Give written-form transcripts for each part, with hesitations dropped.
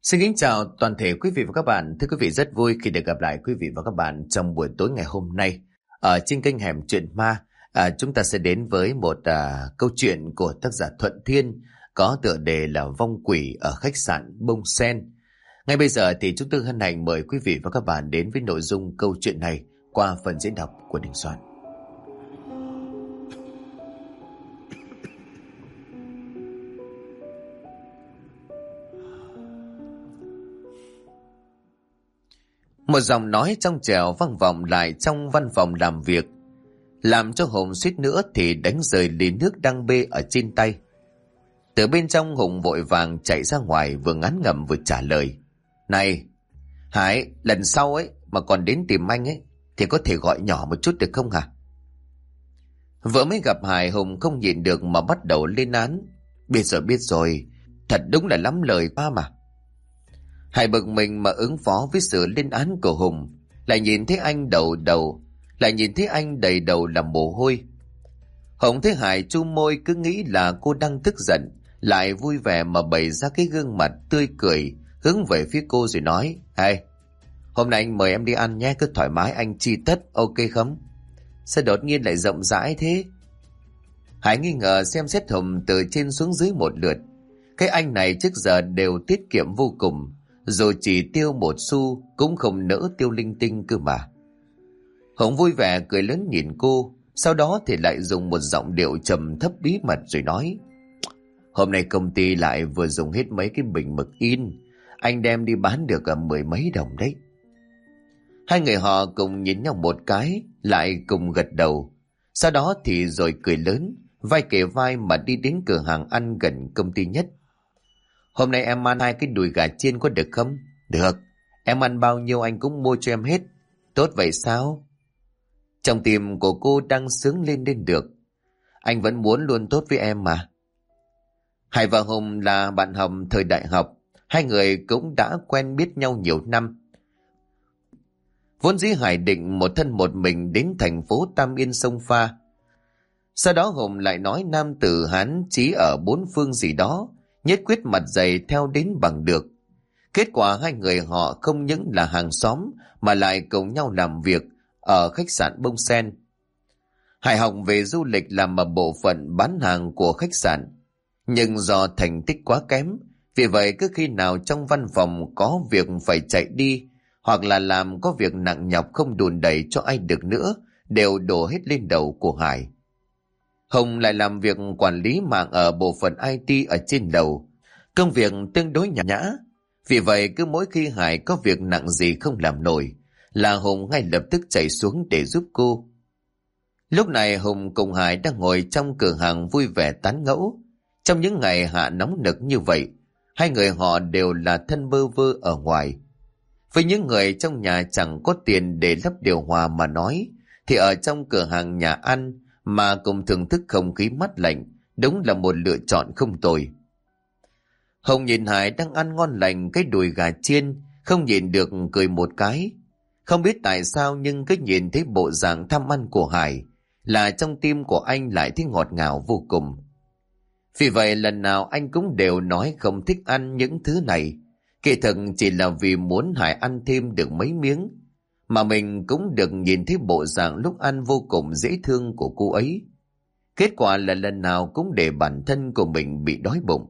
Xin kính chào toàn thể quý vị và các bạn. Thưa quý vị, rất vui khi được gặp lại quý vị và các bạn trong buổi tối ngày hôm nay. Ở trên kênh Hẻm Chuyện Ma, chúng ta sẽ đến với một câu chuyện của tác giả Thuận Thiên có tựa đề là Vong Quỷ ở khách sạn Bông Sen. Ngay bây giờ thì chúng tôi hân hạnh mời quý vị và các bạn đến với nội dung câu chuyện này qua phần diễn đọc của Đình Soạn. Một giọng nói trong trẻo vang vọng lại trong văn phòng làm việc, làm cho Hùng suýt nữa thì đánh rơi ly nước đang bê ở trên tay. Từ bên trong Hùng vội vàng chạy ra ngoài, vừa ngán ngẩm vừa trả lời: "Này, Hải, lần sau ấy mà còn đến tìm anh ấy thì có thể gọi nhỏ một chút được không hả?" Vừa mới gặp Hải, Hùng không nhịn được mà bắt đầu lên án: biết rồi, thật đúng là lắm lời ba mà." Hải bực mình mà ứng phó với sự lên án của Hùng, lại nhìn thấy anh đầy đầu là mồ hôi. Hùng thấy Hải chu môi cứ nghĩ là cô đang tức giận, lại vui vẻ mà bày ra cái gương mặt tươi cười hướng về phía cô rồi nói: "Hay, hôm nay anh mời em đi ăn nhé, cứ thoải mái anh chi tất, ok không?" "Sao đột nhiên lại rộng rãi thế?" Hải nghi ngờ xem xét Hùng từ trên xuống dưới một lượt. Cái anh này trước giờ đều tiết kiệm vô cùng, dù chỉ tiêu một xu cũng không nỡ tiêu linh tinh cơ mà. Hùng vui vẻ cười lớn nhìn cô, sau đó thì lại dùng một giọng điệu trầm thấp bí mật rồi nói: "Hôm nay công ty lại vừa dùng hết mấy cái bình mực in, anh đem đi bán được mười mấy đồng đấy." Hai người họ cùng nhìn nhau một cái, lại cùng gật đầu. Sau đó thì rồi cười lớn, vai kề vai mà đi đến cửa hàng ăn gần công ty nhất. "Hôm nay em ăn 2 cái đùi gà chiên có được không?" "Được, em ăn bao nhiêu anh cũng mua cho em hết." "Tốt vậy sao?" Trong tim của cô đang sướng lên được. Anh vẫn muốn luôn tốt với em mà. Hải và Hùng là bạn học thời đại học, hai người cũng đã quen biết nhau nhiều năm. Vốn dĩ Hải định một thân một mình đến thành phố Tam Yên xông pha. Sau đó Hùng lại nói nam tử Hán chí ở bốn phương gì đó, nhất quyết mặt dày theo đến bằng được. Kết quả hai người họ không những là hàng xóm mà lại cùng nhau làm việc ở khách sạn Bông Sen. Hải học về du lịch làm ở bộ phận bán hàng của khách sạn, nhưng do thành tích quá kém, vì vậy cứ khi nào trong văn phòng có việc phải chạy đi, hoặc là làm có việc nặng nhọc không đùn đẩy cho ai được nữa, đều đổ hết lên đầu của Hải. Hùng lại làm việc quản lý mạng ở bộ phận IT ở trên lầu, công việc tương đối nhàn nhã. Vì vậy cứ mỗi khi Hải có việc nặng gì không làm nổi là Hùng ngay lập tức chạy xuống để giúp cô. Lúc này Hùng cùng Hải đang ngồi trong cửa hàng vui vẻ tán gẫu. Trong những ngày hạ nóng nực như vậy, hai người họ đều là thân bơ vơ ở ngoài. Với những người trong nhà chẳng có tiền để lắp điều hòa mà nói, thì ở trong cửa hàng nhà ăn mà cùng thưởng thức không khí mát lạnh đúng là một lựa chọn không tồi. Hồng nhìn Hải đang ăn ngon lành cái đùi gà chiên, không nhìn được cười một cái. Không biết tại sao nhưng cứ nhìn thấy bộ dạng tham ăn của Hải là trong tim của anh lại thấy ngọt ngào vô cùng. Vì vậy lần nào anh cũng đều nói không thích ăn những thứ này, kỳ thực chỉ là vì muốn Hải ăn thêm được mấy miếng, mà mình cũng được nhìn thấy bộ dạng lúc ăn vô cùng dễ thương của cô ấy. Kết quả là lần nào cũng để bản thân của mình bị đói bụng.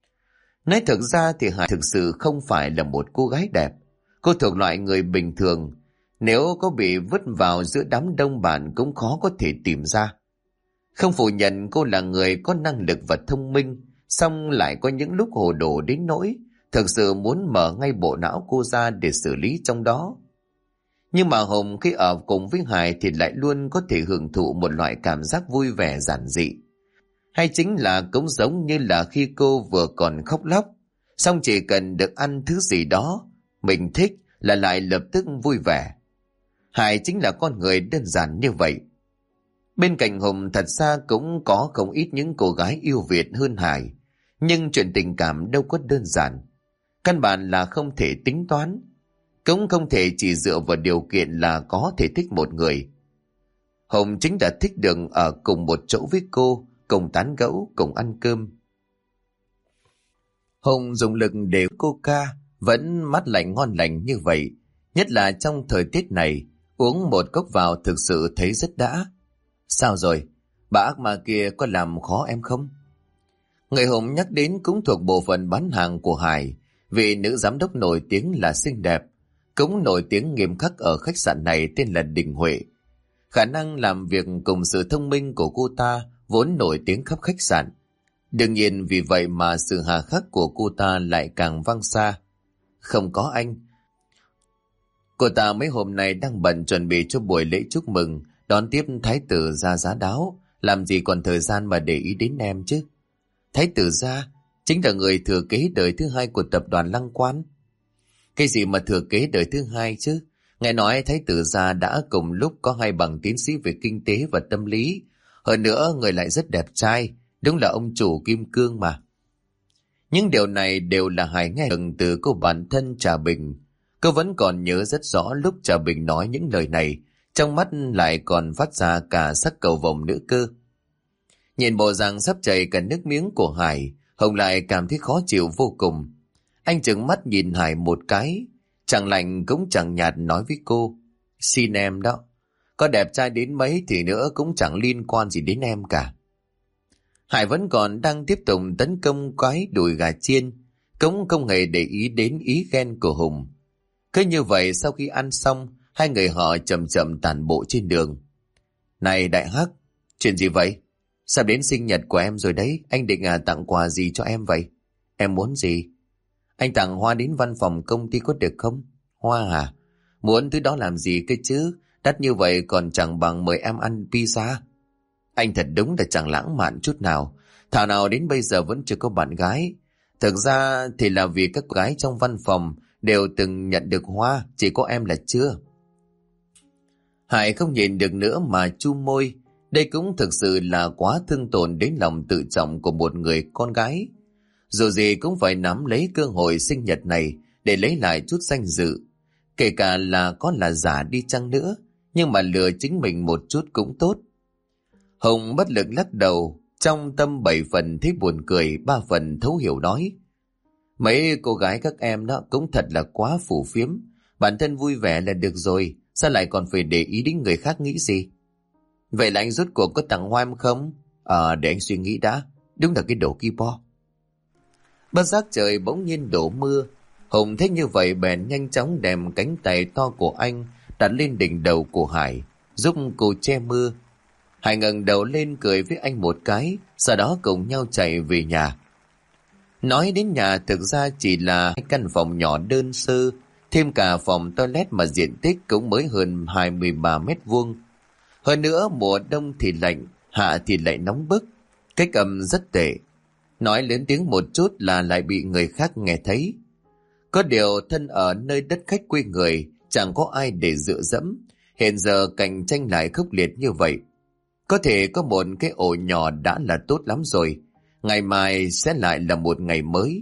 Nói thực ra thì Hải thực sự không phải là một cô gái đẹp. Cô thuộc loại người bình thường, nếu có bị vứt vào giữa đám đông bạn cũng khó có thể tìm ra. Không phủ nhận cô là người có năng lực và thông minh, song lại có những lúc hồ đồ đến nỗi thực sự muốn mở ngay bộ não cô ra để xử lý trong đó. Nhưng mà Hùng khi ở cùng với Hải thì lại luôn có thể hưởng thụ một loại cảm giác vui vẻ giản dị. Hay chính là cũng giống như là khi cô vừa còn khóc lóc, xong chỉ cần được ăn thứ gì đó mình thích là lại lập tức vui vẻ. Hải chính là con người đơn giản như vậy. Bên cạnh Hùng thật ra cũng có không ít những cô gái yêu Việt hơn Hải, nhưng chuyện tình cảm đâu có đơn giản. Căn bản là không thể tính toán, cũng không thể chỉ dựa vào điều kiện là có thể thích một người. Hùng chính đã thích được ở cùng một chỗ với cô, cùng tán gẫu, cùng ăn cơm. Hùng dùng lực để cô ca, vẫn mát lạnh ngon lành như vậy. Nhất là trong thời tiết này, uống một cốc vào thực sự thấy rất đã. Sao rồi? Bà ác ma kia có làm khó em không? Người Hùng nhắc đến cũng thuộc bộ phận bán hàng của Hải, vì nữ giám đốc nổi tiếng là xinh đẹp, cũng nổi tiếng nghiêm khắc ở khách sạn này tên là Đình Huệ. Khả năng làm việc cùng sự thông minh của cô ta vốn nổi tiếng khắp khách sạn. Đương nhiên vì vậy mà sự hà khắc của cô ta lại càng vang xa. Không có anh. Cô ta mấy hôm nay đang bận chuẩn bị cho buổi lễ chúc mừng, đón tiếp thái tử gia Giá Đáo, làm gì còn thời gian mà để ý đến em chứ. Thái tử gia chính là người thừa kế đời thứ hai của tập đoàn Lăng Quan. Cái gì mà thừa kế đời thứ hai chứ? Nghe nói thái tử gia đã cùng lúc có 2 bằng tiến sĩ về kinh tế và tâm lý. Hơn nữa người lại rất đẹp trai, đúng là ông chủ kim cương mà. Những điều này đều là Hải nghe được từ cô bạn thân Trà Bình. Cô vẫn còn nhớ rất rõ lúc Trà Bình nói những lời này, trong mắt lại còn phát ra cả sắc cầu vồng nữa cơ. Nhìn bộ dạng sắp chảy cả nước miếng của Hải, Hồng lại cảm thấy khó chịu vô cùng. Anh trừng mắt nhìn Hải một cái, chẳng lạnh cũng chẳng nhạt nói với cô: xin em đó, có đẹp trai đến mấy thì nữa cũng chẳng liên quan gì đến em cả. Hải vẫn còn đang tiếp tục tấn công cái đùi gà chiên, cũng không hề để ý đến ý ghen của Hùng. Cứ như vậy sau khi ăn xong, hai người họ chậm chậm tản bộ trên đường. Này Đại Hắc, chuyện gì vậy? Sắp đến sinh nhật của em rồi đấy, anh định tặng quà gì cho em vậy? Em muốn gì? Anh tặng hoa đến văn phòng công ty có được không? Hoa à? Muốn thứ đó làm gì cơ chứ? Đắt như vậy còn chẳng bằng mời em ăn pizza. Anh thật đúng là chẳng lãng mạn chút nào. Thảo nào đến bây giờ vẫn chưa có bạn gái. Thực ra thì là vì các gái trong văn phòng đều từng nhận được hoa, chỉ có em là chưa. Hải không nhìn được nữa mà chu môi. Đây cũng thực sự là quá thương tổn đến lòng tự trọng của một người con gái. Dù gì cũng phải nắm lấy cơ hội sinh nhật này để lấy lại chút danh dự. Kể cả là có là giả đi chăng nữa, nhưng mà lừa chính mình một chút cũng tốt. Hùng bất lực lắc đầu, trong tâm 7 phần thấy buồn cười, 3 phần thấu hiểu nói: mấy cô gái các em đó cũng thật là quá phù phiếm, bản thân vui vẻ là được rồi, sao lại còn phải để ý đến người khác nghĩ gì? Vậy là anh rốt cuộc có tặng hoa em không? Để anh suy nghĩ đã, đúng là cái đồ ki bo. Bất giác trời bỗng nhiên đổ mưa. Hùng thấy như vậy bèn nhanh chóng đem cánh tay to của anh đặt lên đỉnh đầu của Hải, giúp cô che mưa. Hải ngẩng đầu lên cười với anh một cái, sau đó cùng nhau chạy về nhà. Nói đến nhà thực ra chỉ là 2 căn phòng nhỏ đơn sơ, thêm cả phòng toilet mà diện tích cũng mới hơn 23 mét vuông. Hơn nữa mùa đông thì lạnh, hạ thì lại nóng bức, cách âm rất tệ. Nói lớn tiếng một chút là lại bị người khác nghe thấy. Có điều thân ở nơi đất khách quê người, chẳng có ai để dựa dẫm. Hiện giờ cạnh tranh lại khốc liệt như vậy. Có thể có một cái ổ nhỏ đã là tốt lắm rồi. Ngày mai sẽ lại là một ngày mới.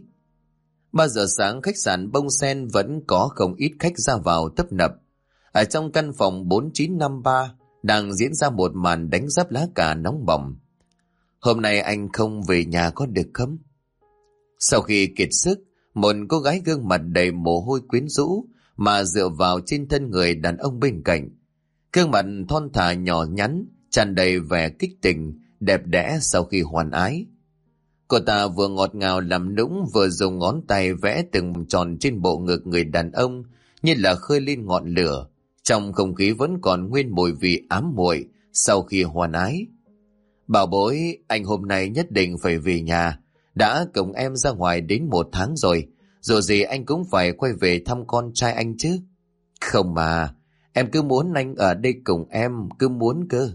3 giờ sáng khách sạn Bông Sen vẫn có không ít khách ra vào tấp nập. Ở trong căn phòng 4953 đang diễn ra một màn đánh giáp lá cà nóng bỏng. Hôm nay anh không về nhà có được không? Sau khi kiệt sức, một cô gái gương mặt đầy mồ hôi quyến rũ mà dựa vào trên thân người đàn ông bên cạnh. Gương mặt thon thả nhỏ nhắn, tràn đầy vẻ kích tình, đẹp đẽ sau khi hoàn ái. Cô ta vừa ngọt ngào làm nũng vừa dùng ngón tay vẽ từng tròn trên bộ ngực người đàn ông như là khơi lên ngọn lửa. Trong không khí vẫn còn nguyên mùi vị ám muội sau khi hoàn ái. Bảo bối, anh hôm nay nhất định phải về nhà. Đã cùng em ra ngoài đến 1 tháng rồi. Dù gì anh cũng phải quay về thăm con trai anh chứ. Không mà, em cứ muốn anh ở đây cùng em, cứ muốn cơ.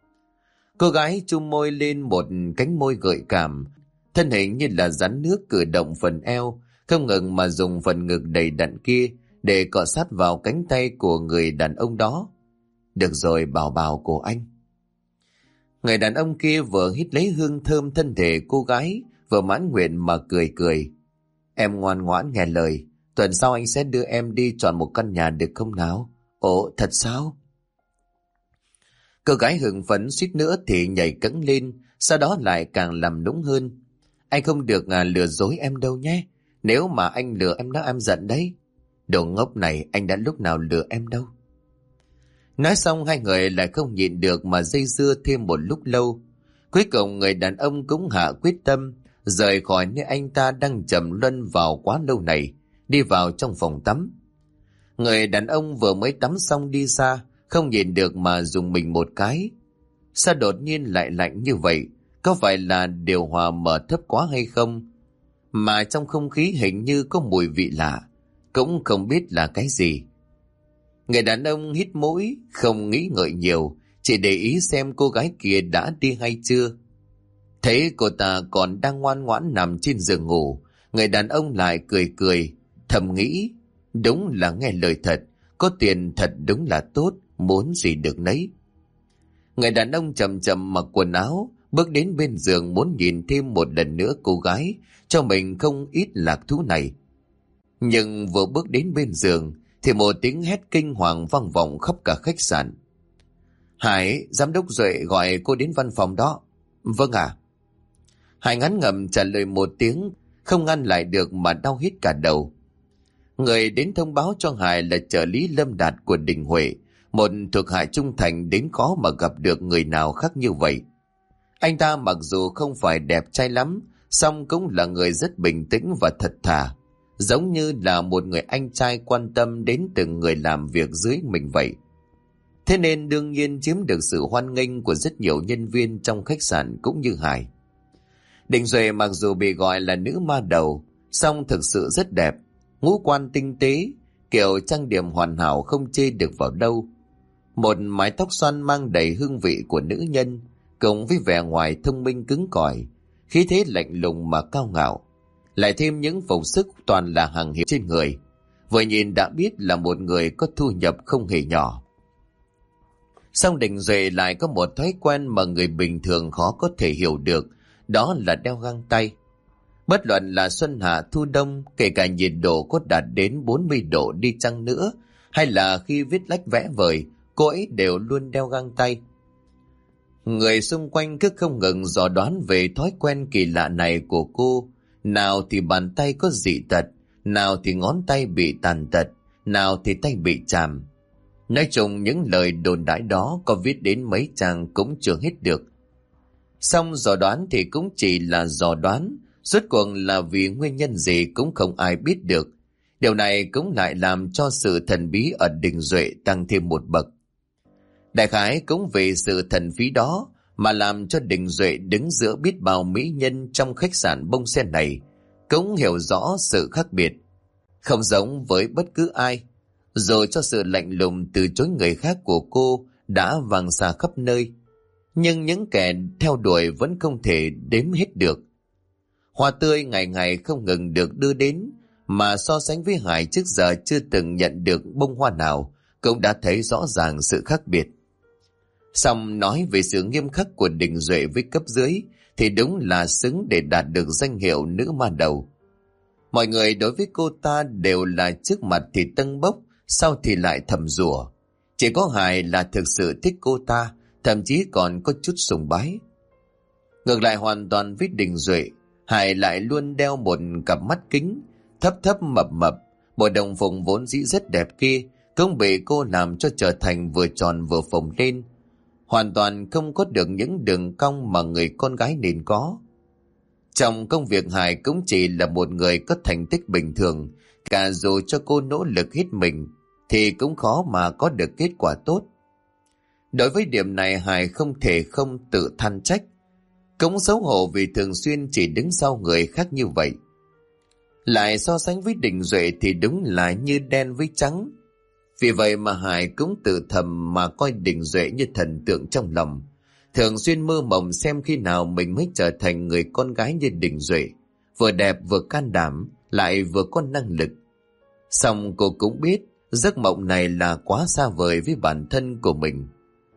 Cô gái chum môi lên một cánh môi gợi cảm. Thân hình như là rắn nước cử động phần eo, không ngừng mà dùng phần ngực đầy đặn kia để cọ sát vào cánh tay của người đàn ông đó. Được rồi bảo bào của anh. Người đàn ông kia vừa hít lấy hương thơm thân thể cô gái, vừa mãn nguyện mà cười cười. Em ngoan ngoãn nghe lời, tuần sau anh sẽ đưa em đi chọn một căn nhà được không nào? Ồ, thật sao? Cô gái hưng phấn suýt nữa thì nhảy cẫng lên, sau đó lại càng làm nũng hơn. Anh không được lừa dối em đâu nhé. Nếu mà anh lừa em đó em giận đấy. Đồ ngốc này, anh đã lúc nào lừa em đâu. Nói xong hai người lại không nhịn được mà dây dưa thêm một lúc lâu. Cuối cùng người đàn ông cũng hạ quyết tâm rời khỏi nơi anh ta đang trầm luân vào quá lâu này, đi vào trong phòng tắm. Người đàn ông vừa mới tắm xong đi ra, không nhìn được mà dùng mình một cái. Sao đột nhiên lại lạnh như vậy? Có phải là điều hòa mở thấp quá hay không? Mà trong không khí hình như có mùi vị lạ, cũng không biết là cái gì. Người đàn ông hít mũi, không nghĩ ngợi nhiều, chỉ để ý xem cô gái kia đã đi hay chưa. Thấy cô ta còn đang ngoan ngoãn nằm trên giường ngủ, người đàn ông lại cười cười, thầm nghĩ, đúng là nghe lời thật, có tiền thật đúng là tốt, muốn gì được nấy. Người đàn ông chậm chậm mặc quần áo, bước đến bên giường muốn nhìn thêm một lần nữa cô gái, cho mình không ít lạc thú này. Nhưng vừa bước đến bên giường, thì một tiếng hét kinh hoàng vang vọng khắp cả khách sạn. Hải, giám đốc Duệ gọi cô đến văn phòng đó. Vâng ạ. Hải ngắn ngầm trả lời một tiếng, không ngăn lại được mà đau hít cả đầu. Người đến thông báo cho Hải là trợ lý Lâm Đạt của Đình Huệ, một thuộc hạ trung thành đến khó mà gặp được người nào khác như vậy. Anh ta mặc dù không phải đẹp trai lắm, song cũng là người rất bình tĩnh và thật thà, giống như là một người anh trai quan tâm đến từng người làm việc dưới mình vậy. Thế nên đương nhiên chiếm được sự hoan nghênh của rất nhiều nhân viên trong khách sạn cũng như Hải. Đình Duệ mặc dù bị gọi là nữ ma đầu, song thực sự rất đẹp, ngũ quan tinh tế, kiểu trang điểm hoàn hảo không chê được vào đâu. Một mái tóc xoăn mang đầy hương vị của nữ nhân, cùng với vẻ ngoài thông minh cứng cỏi, khí thế lạnh lùng mà cao ngạo, lại thêm những phục sức toàn là hàng hiệu trên người, vừa nhìn đã biết là một người có thu nhập không hề nhỏ. Song Đình Duệ lại có một thói quen mà người bình thường khó có thể hiểu được, đó là đeo găng tay. Bất luận là xuân hạ thu đông, kể cả nhiệt độ có đạt đến 40 độ đi chăng nữa, hay là khi viết lách vẽ vời, cô ấy đều luôn đeo găng tay. Người xung quanh cứ không ngừng dò đoán về thói quen kỳ lạ này của cô. Nào thì bàn tay có dị tật, nào thì ngón tay bị tàn tật, nào thì tay bị chàm. Nói chung những lời đồn đãi đó có viết đến mấy trang cũng chưa hết được. Xong dò đoán thì cũng chỉ là dò đoán, rốt cuộc là vì nguyên nhân gì cũng không ai biết được. Điều này cũng lại làm cho sự thần bí ở Đình Duệ tăng thêm một bậc. Đại khái cũng vì sự thần bí đó mà làm cho Đình Duệ đứng giữa biết bao mỹ nhân trong khách sạn bông sen này cũng hiểu rõ sự khác biệt. Không giống với bất cứ ai, rồi cho sự lạnh lùng từ chối người khác của cô đã vang xa khắp nơi. Nhưng những kẻ theo đuổi vẫn không thể đếm hết được. Hoa tươi ngày ngày không ngừng được đưa đến, mà so sánh với Hải trước giờ chưa từng nhận được bông hoa nào, cũng đã thấy rõ ràng sự khác biệt. Xong nói về sự nghiêm khắc của Đình Duệ với cấp dưới thì đúng là xứng để đạt được danh hiệu nữ ma đầu. Mọi người đối với cô ta đều là trước mặt thì tâng bốc, sau thì lại thầm rủa. Chỉ có Hải là thực sự thích cô ta, thậm chí còn có chút sùng bái. Ngược lại hoàn toàn với Đình Duệ, Hải lại luôn đeo một cặp mắt kính, thấp thấp mập mập, bộ đồng phục vốn dĩ rất đẹp kia, cũng bị cô làm cho trở thành vừa tròn vừa phồng lên, hoàn toàn không có được những đường cong mà người con gái nên có. Trong công việc Hải cũng chỉ là một người có thành tích bình thường, cả dù cho cô nỗ lực hết mình, thì cũng khó mà có được kết quả tốt. Đối với điểm này Hải không thể không tự than trách, cũng xấu hổ vì thường xuyên chỉ đứng sau người khác như vậy. Lại so sánh với Đình Duệ thì đúng là như đen với trắng. Vì vậy mà Hải cũng tự thầm mà coi Đình Duệ như thần tượng trong lòng, thường xuyên mơ mộng xem khi nào mình mới trở thành người con gái như Đình Duệ, vừa đẹp vừa can đảm, lại vừa có năng lực. Song cô cũng biết giấc mộng này là quá xa vời với bản thân của mình.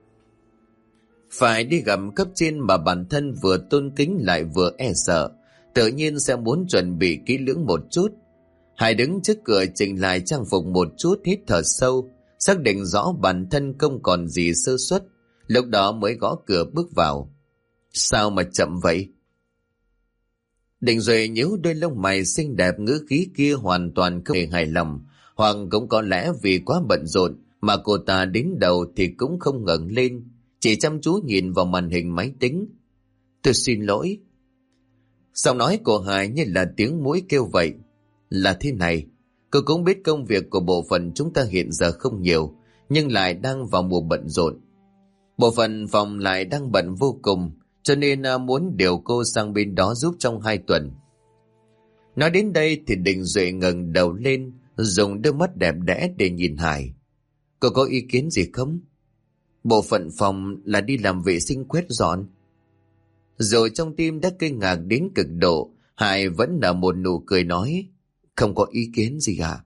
Phải đi gặp cấp trên mà bản thân vừa tôn kính lại vừa e sợ, tự nhiên sẽ muốn chuẩn bị kỹ lưỡng một chút. Hải đứng trước cửa chỉnh lại trang phục một chút, hít thở sâu, xác định rõ bản thân không còn gì sơ suất, lúc đó mới gõ cửa bước vào. Sao mà chậm vậy? Định Duệ nhíu đôi lông mày xinh đẹp, ngữ khí kia hoàn toàn không hề hài lòng, hoặc cũng có lẽ vì quá bận rộn mà cô ta đến đầu thì cũng không ngẩng lên, chỉ chăm chú nhìn vào màn hình máy tính. Tôi xin lỗi. Giọng nói của Hải như là tiếng muỗi kêu vậy. Là thế này, cô cũng biết công việc của bộ phận chúng ta hiện giờ không nhiều, nhưng lại đang vào mùa bận rộn. Bộ phận phòng lại đang bận vô cùng, cho nên muốn điều cô sang bên đó giúp trong 2 tuần. Nói đến đây thì Định Duệ ngẩng đầu lên, dùng đôi mắt đẹp đẽ để nhìn Hải. Cô có ý kiến gì không? Bộ phận phòng là đi làm vệ sinh quét dọn. Rồi trong tim đã kinh ngạc đến cực độ, Hải vẫn nở một nụ cười nói, không có ý kiến gì cả.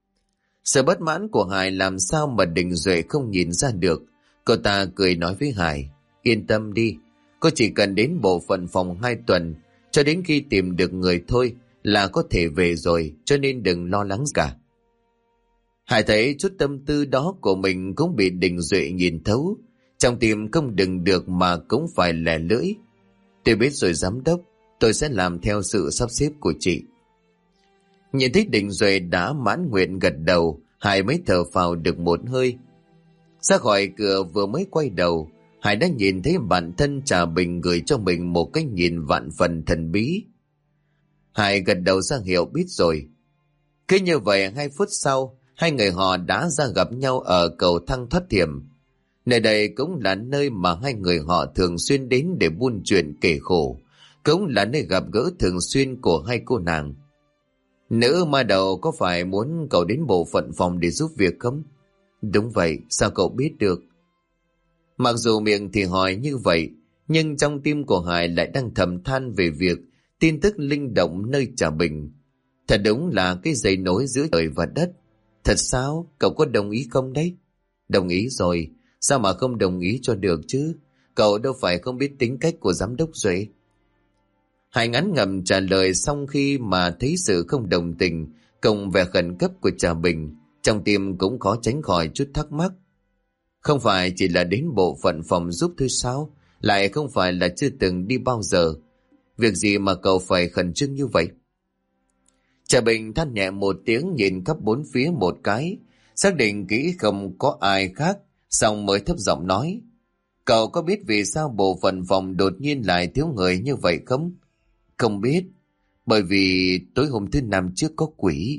Sự bất mãn của Hải làm sao mà Định Duệ không nhìn ra được. Cô ta cười nói với Hải, yên tâm đi, cô chỉ cần đến bộ phận phòng 2 tuần, cho đến khi tìm được người thôi là có thể về rồi, cho nên đừng lo lắng cả. Hải thấy chút tâm tư đó của mình cũng bị Định Duệ nhìn thấu, trong tim không đừng được mà cũng phải lẻ lưỡi. Tôi biết rồi giám đốc, tôi sẽ làm theo sự sắp xếp của chị. Nhìn thấy Định Duệ đã mãn nguyện gật đầu, Hải mới thở phào được một hơi. Ra khỏi cửa vừa mới quay đầu, Hải đã nhìn thấy bản thân Trà Bình gửi cho mình một cái nhìn vạn phần thần bí. Hải gật đầu ra hiệu biết rồi. Cứ như vậy 2 phút sau, hai người họ đã ra gặp nhau ở cầu thang thoát hiểm. Nơi đây cũng là nơi mà hai người họ thường xuyên đến để buôn chuyện kể khổ, cũng là nơi gặp gỡ thường xuyên của hai cô nàng. Nữ ma đầu có phải muốn cậu đến bộ phận phòng để giúp việc không? Đúng vậy, sao cậu biết được? Mặc dù miệng thì hỏi như vậy, nhưng trong tim của Hải lại đang thầm than về việc tin tức linh động nơi Trà Bình. Thật đúng là cái dây nối giữa trời và đất. Thật sao? Cậu có đồng ý không đấy? Đồng ý rồi, sao mà không đồng ý cho được chứ? Cậu đâu phải không biết tính cách của giám đốc Duệ. Hải ngắn ngầm trả lời, xong khi mà thấy sự không đồng tình cộng vẻ khẩn cấp của Trà Bình, trong tim cũng khó tránh khỏi chút thắc mắc. Không phải chỉ là đến bộ phận phòng giúp thôi sao? Lại không phải là chưa từng đi bao giờ. Việc gì mà cậu phải khẩn trương như vậy? Trà Bình than nhẹ một tiếng, nhìn khắp bốn phía một cái, xác định kỹ không có ai khác, xong mới thấp giọng nói. Cậu có biết vì sao bộ phận phòng đột nhiên lại thiếu người như vậy không? Không biết, bởi vì tối hôm thứ Năm trước có quỷ.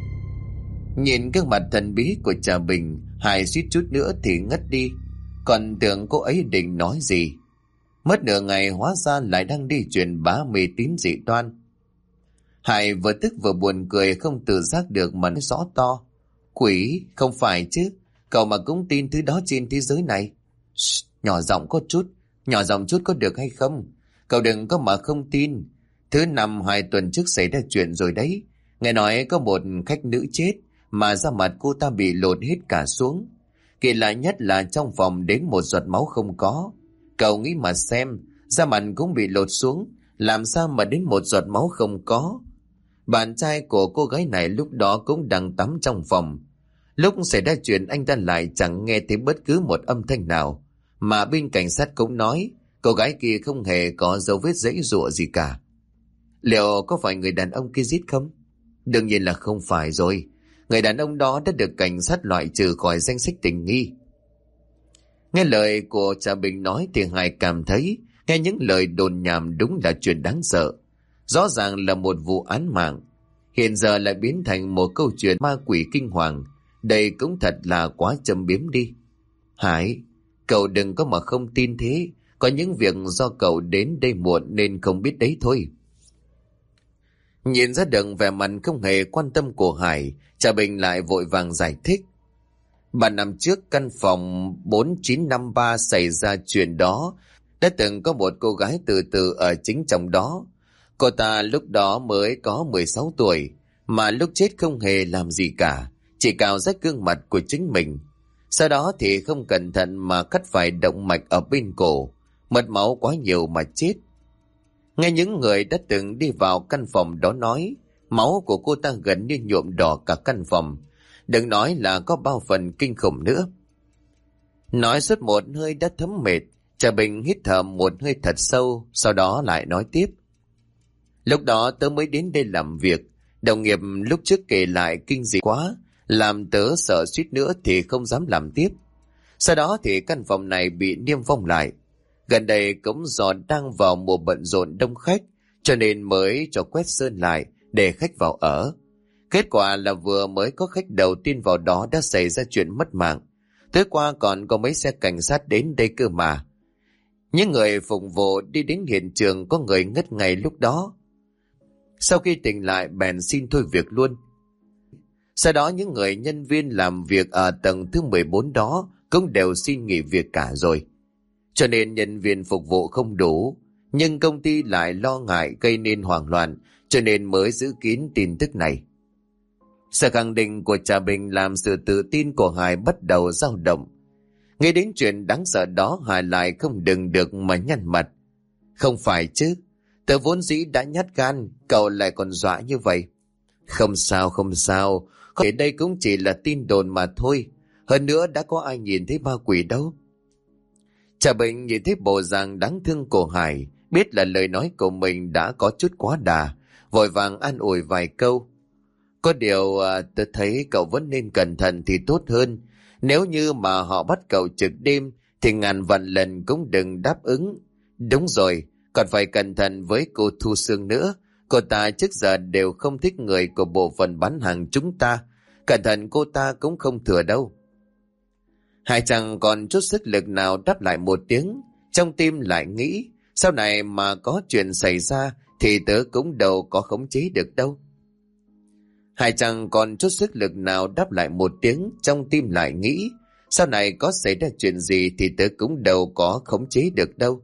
Nhìn cái mặt thần bí của Trà Bình, Hải suýt chút nữa thì ngất đi, còn tưởng cô ấy định nói gì. Mất nửa ngày hóa ra lại đang đi truyền bá mê tín dị đoan. Hải vừa tức vừa buồn cười, không tự giác được mà nói rõ to. Quỷ, không phải chứ, cậu mà cũng tin thứ đó trên thế giới này. Nhỏ giọng chút có được hay không? Cậu đừng có mà không tin. Thứ Năm 2 tuần trước xảy ra chuyện rồi đấy. Nghe nói có một khách nữ chết, mà da mặt cô ta bị lột hết cả xuống. Kỳ lạ nhất là trong phòng đến một giọt máu không có. Cậu nghĩ mà xem, da mặt cũng bị lột xuống, làm sao mà đến một giọt máu không có? Bạn trai của cô gái này lúc đó cũng đang tắm trong phòng. Lúc xảy ra chuyện anh ta lại chẳng nghe thấy bất cứ một âm thanh nào. Mà bên cảnh sát cũng nói cô gái kia không hề có dấu vết giãy giụa gì cả. Liệu có phải người đàn ông kia giết không? Đương nhiên là không phải rồi. Người đàn ông đó đã được cảnh sát loại trừ khỏi danh sách tình nghi. Nghe lời của Trà Bình nói thì Hải cảm thấy nghe những lời đồn nhảm đúng là chuyện đáng sợ. Rõ ràng là một vụ án mạng, hiện giờ lại biến thành một câu chuyện ma quỷ kinh hoàng. Đây cũng thật là quá châm biếm đi. Hải, cậu đừng có mà không tin thế. Có những việc do cậu đến đây muộn nên không biết đấy thôi. Nhìn ra được vẻ mặt không hề quan tâm của Hải, Trà Bình lại vội vàng giải thích. 3 năm trước căn phòng 4953 xảy ra chuyện đó, đã từng có một cô gái từ từ ở chính trong đó. Cô ta lúc đó mới có 16 tuổi, mà lúc chết không hề làm gì cả, chỉ cào rách gương mặt của chính mình. Sau đó thì không cẩn thận mà cắt phải động mạch ở bên cổ, mất máu quá nhiều mà chết. Nghe những người đã từng đi vào căn phòng đó nói, máu của cô ta gần như nhuộm đỏ cả căn phòng, đừng nói là có bao phần kinh khủng nữa. Nói suốt một hơi đã thấm mệt, Trà Bình hít thở một hơi thật sâu, sau đó lại nói tiếp. Lúc đó tớ mới đến đây làm việc. Đồng nghiệp lúc trước kể lại kinh dị quá, làm tớ sợ suýt nữa thì không dám làm tiếp. Sau đó thì căn phòng này bị niêm phong lại. Gần đây cũng do đang vào mùa bận rộn đông khách, cho nên mới cho quét sơn lại để khách vào ở. Kết quả là vừa mới có khách đầu tiên vào đó đã xảy ra chuyện mất mạng. Tối qua còn có mấy xe cảnh sát đến đây cơ mà. Những người phục vụ đi đến hiện trường có người ngất ngay lúc đó. Sau khi tỉnh lại bèn xin thôi việc luôn. Sau đó những người nhân viên làm việc ở tầng thứ 14 đó cũng đều xin nghỉ việc cả rồi. Cho nên nhân viên phục vụ không đủ, nhưng công ty lại lo ngại gây nên hoảng loạn, cho nên mới giữ kín tin tức này. Sự khẳng định của Trà Bình làm sự tự tin của Hải bắt đầu dao động. Nghe đến chuyện đáng sợ đó, Hải lại không đừng được mà nhăn mặt. Không phải chứ, tớ vốn dĩ đã nhát gan, cậu lại còn dọa như vậy. Không sao, không sao, có thể đây cũng chỉ là tin đồn mà thôi. Hơn nữa đã có ai nhìn thấy ma quỷ đâu. Trà Bình nhìn thấy bộ dạng đáng thương của Hải, biết là lời nói của mình đã có chút quá đà, vội vàng an ủi vài câu. Có điều tớ thấy cậu vẫn nên cẩn thận thì tốt hơn. Nếu như mà họ bắt cậu trực đêm thì ngàn vạn lần cũng đừng đáp ứng. Đúng rồi, còn phải cẩn thận với cô Thu Sương nữa. Cô ta trước giờ đều không thích người của bộ phận bán hàng chúng ta. Cẩn thận cô ta cũng không thừa đâu. Hải chẳng còn chút sức lực nào đáp lại một tiếng. Trong tim lại nghĩ, sau này mà có chuyện xảy ra thì tớ cũng đâu có khống chế được đâu. Hải chẳng còn chút sức lực nào đáp lại một tiếng, trong tim lại nghĩ, sau này có xảy ra chuyện gì thì tớ cũng đâu có khống chế được đâu.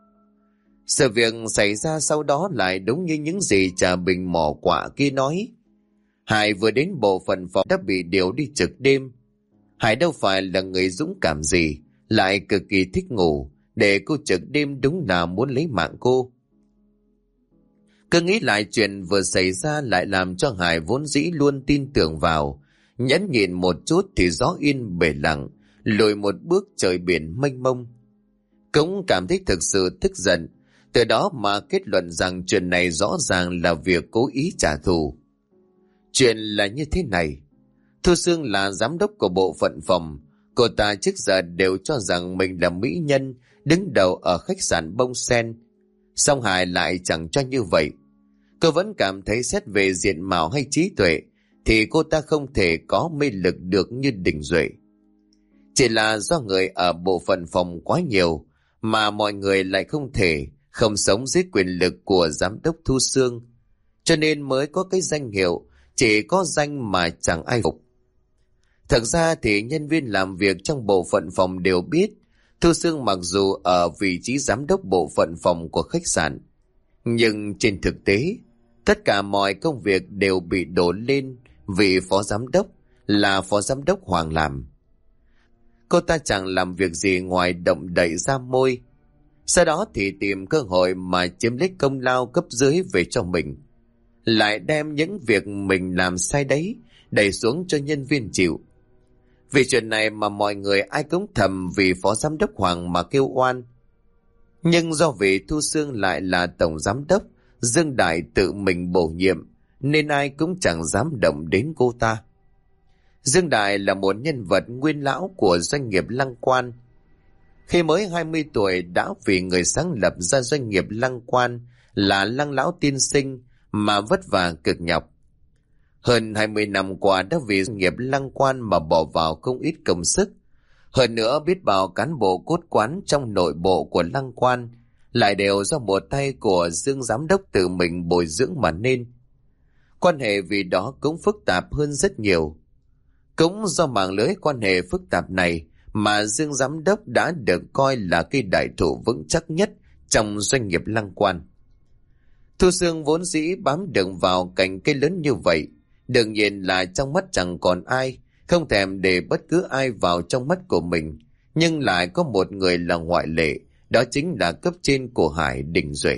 Sự việc xảy ra sau đó lại đúng như những gì Trà Bình mò quạ kia nói. Hải vừa đến bộ phận phòng đã bị điều đi trực đêm. Hải đâu phải là người dũng cảm gì, lại cực kỳ thích ngủ, để cô trực đêm đúng là muốn lấy mạng cô. Cứ nghĩ lại chuyện vừa xảy ra lại làm cho Hải vốn dĩ luôn tin tưởng vào. Nhẫn nhịn một chút thì gió yên bể lặng, lùi một bước trời biển mênh mông. Cũng cảm thấy thực sự tức giận, từ đó mà kết luận rằng chuyện này rõ ràng là việc cố ý trả thù. Chuyện là như thế này. Thu Sương là giám đốc của bộ phận phòng. Cô ta trước giờ đều cho rằng mình là mỹ nhân, đứng đầu ở khách sạn Bông Sen. Song Hải lại chẳng cho như vậy. Cô vẫn cảm thấy xét về diện mạo hay trí tuệ thì cô ta không thể có mê lực được như Đình Duệ. Chỉ là do người ở bộ phận phòng quá nhiều mà mọi người lại không sống dưới quyền lực của giám đốc Thu Sương, cho nên mới có cái danh hiệu chỉ có danh mà chẳng ai phục. Thật ra thì nhân viên làm việc trong bộ phận phòng đều biết Thu Sương mặc dù ở vị trí giám đốc bộ phận phòng của khách sạn, nhưng trên thực tế tất cả mọi công việc đều bị đổ lên vị phó giám đốc là phó giám đốc Hoàng làm. Cô ta chẳng làm việc gì ngoài động đậy ra môi, sau đó thì tìm cơ hội mà chiếm lấy công lao cấp dưới về cho mình, lại đem những việc mình làm sai đấy đẩy xuống cho nhân viên chịu. Vì chuyện này mà mọi người ai cũng thầm vì phó giám đốc Hoàng mà kêu oan. Nhưng do vị Thu Sương lại là tổng giám đốc, Dương Đại tự mình bổ nhiệm, nên ai cũng chẳng dám động đến cô ta. Dương Đại là một nhân vật nguyên lão của doanh nghiệp Lăng Quan. Khi mới 20 tuổi đã vì người sáng lập ra doanh nghiệp Lăng Quan là Lăng Lão Tiên Sinh mà vất vả cực nhọc. Hơn 20 năm qua đã vì doanh nghiệp Lăng Quan mà bỏ vào không ít công sức. Hơn nữa biết bao cán bộ cốt quán trong nội bộ của Lăng Quan lại đều do một tay của Dương Giám đốc tự mình bồi dưỡng mà nên. Quan hệ vì đó cũng phức tạp hơn rất nhiều. Cũng do mạng lưới quan hệ phức tạp này mà Dương Giám đốc đã được coi là cây đại thụ vững chắc nhất trong doanh nghiệp Lăng Quan. Thu Sương vốn dĩ bám được vào cành cây lớn như vậy, đương nhiên là trong mắt chẳng còn ai, không thèm để bất cứ ai vào trong mắt của mình. Nhưng lại có một người là ngoại lệ, đó chính là cấp trên của Hải, Đình Duệ.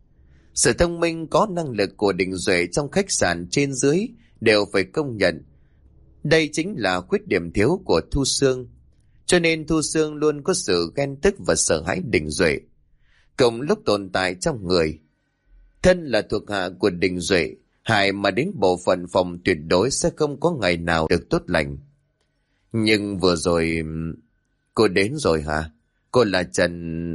Sự thông minh có năng lực của Đình Duệ trong khách sạn trên dưới đều phải công nhận. Đây chính là khuyết điểm thiếu của Thu Sương. Cho nên Thu Sương luôn có sự ghen tức và sợ hãi Đình Duệ. Cùng lúc tồn tại trong người. Thân là thuộc hạ của Đình Duệ, Hải mà đến bộ phận phòng tuyệt đối sẽ không có ngày nào được tốt lành. Nhưng vừa rồi... Cô đến rồi hả? Cô là Trần...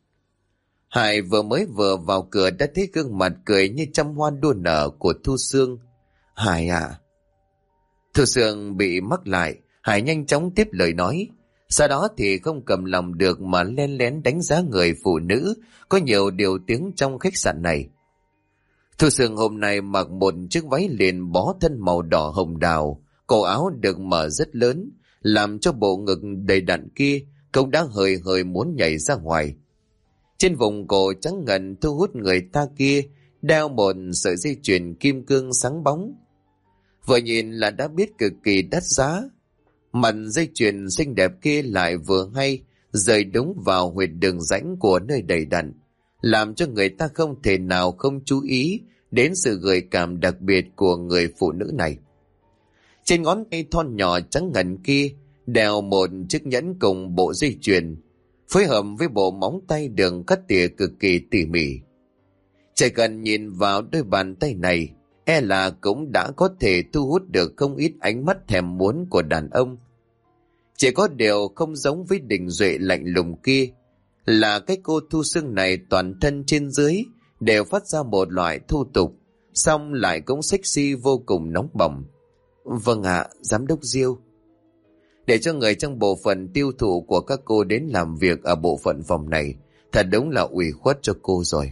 Hải vừa vào cửa đã thấy gương mặt cười như trăm hoa đua nở của Thu Sương. Hải à? Thu Sương bị mắc lại, Hải nhanh chóng tiếp lời nói. Sau đó thì không cầm lòng được mà len lén đánh giá người phụ nữ có nhiều điều tiếng trong khách sạn này. Thu Sương hôm nay mặc một chiếc váy liền bó thân màu đỏ hồng đào, cổ áo được mở rất lớn, làm cho bộ ngực đầy đặn kia cũng đã hơi hơi muốn nhảy ra ngoài. Trên vùng cổ trắng ngần thu hút người ta kia đeo một sợi dây chuyền kim cương sáng bóng. Vừa nhìn là đã biết cực kỳ đắt giá. Mặt dây chuyền xinh đẹp kia lại vừa hay rơi đúng vào huyệt đường rãnh của nơi đầy đặn, làm cho người ta không thể nào không chú ý đến sự gợi cảm đặc biệt của người phụ nữ này. Trên ngón tay thon nhỏ trắng ngần kia đeo một chiếc nhẫn cùng bộ dây chuyền, phối hợp với bộ móng tay đường cắt tỉa cực kỳ tỉ mỉ. Chỉ cần nhìn vào đôi bàn tay này, e là cũng đã có thể thu hút được không ít ánh mắt thèm muốn của đàn ông. Chỉ có điều không giống với Đình Duệ lạnh lùng kia, là cái cô Thu Sương này toàn thân trên dưới đều phát ra một loại thu tục, xong lại cũng sexy vô cùng nóng bỏng. Vâng ạ, giám đốc Diêu. Để cho người trong bộ phận tiêu thụ của các cô đến làm việc ở bộ phận phòng này, thật đúng là ủy khuất cho cô rồi.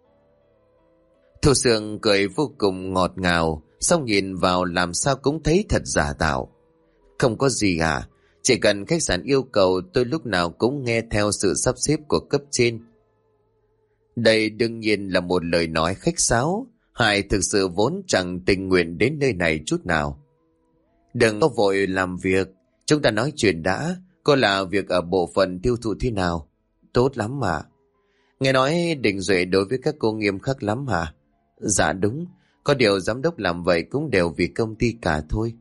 Thu Sương cười vô cùng ngọt ngào, xong nhìn vào làm sao cũng thấy thật giả tạo. Không có gì à, chỉ cần khách sạn yêu cầu tôi lúc nào cũng nghe theo sự sắp xếp của cấp trên. Đây đương nhiên là một lời nói khách sáo, Hải thực sự vốn chẳng tình nguyện đến nơi này chút nào. Đừng có vội làm việc, chúng ta nói chuyện đã. Cô làm việc ở bộ phận tiêu thụ thế nào? Tốt lắm mà. Nghe nói Đình Duệ đối với các cô nghiêm khắc lắm hả? Dạ đúng, có điều giám đốc làm vậy cũng đều vì công ty cả thôi.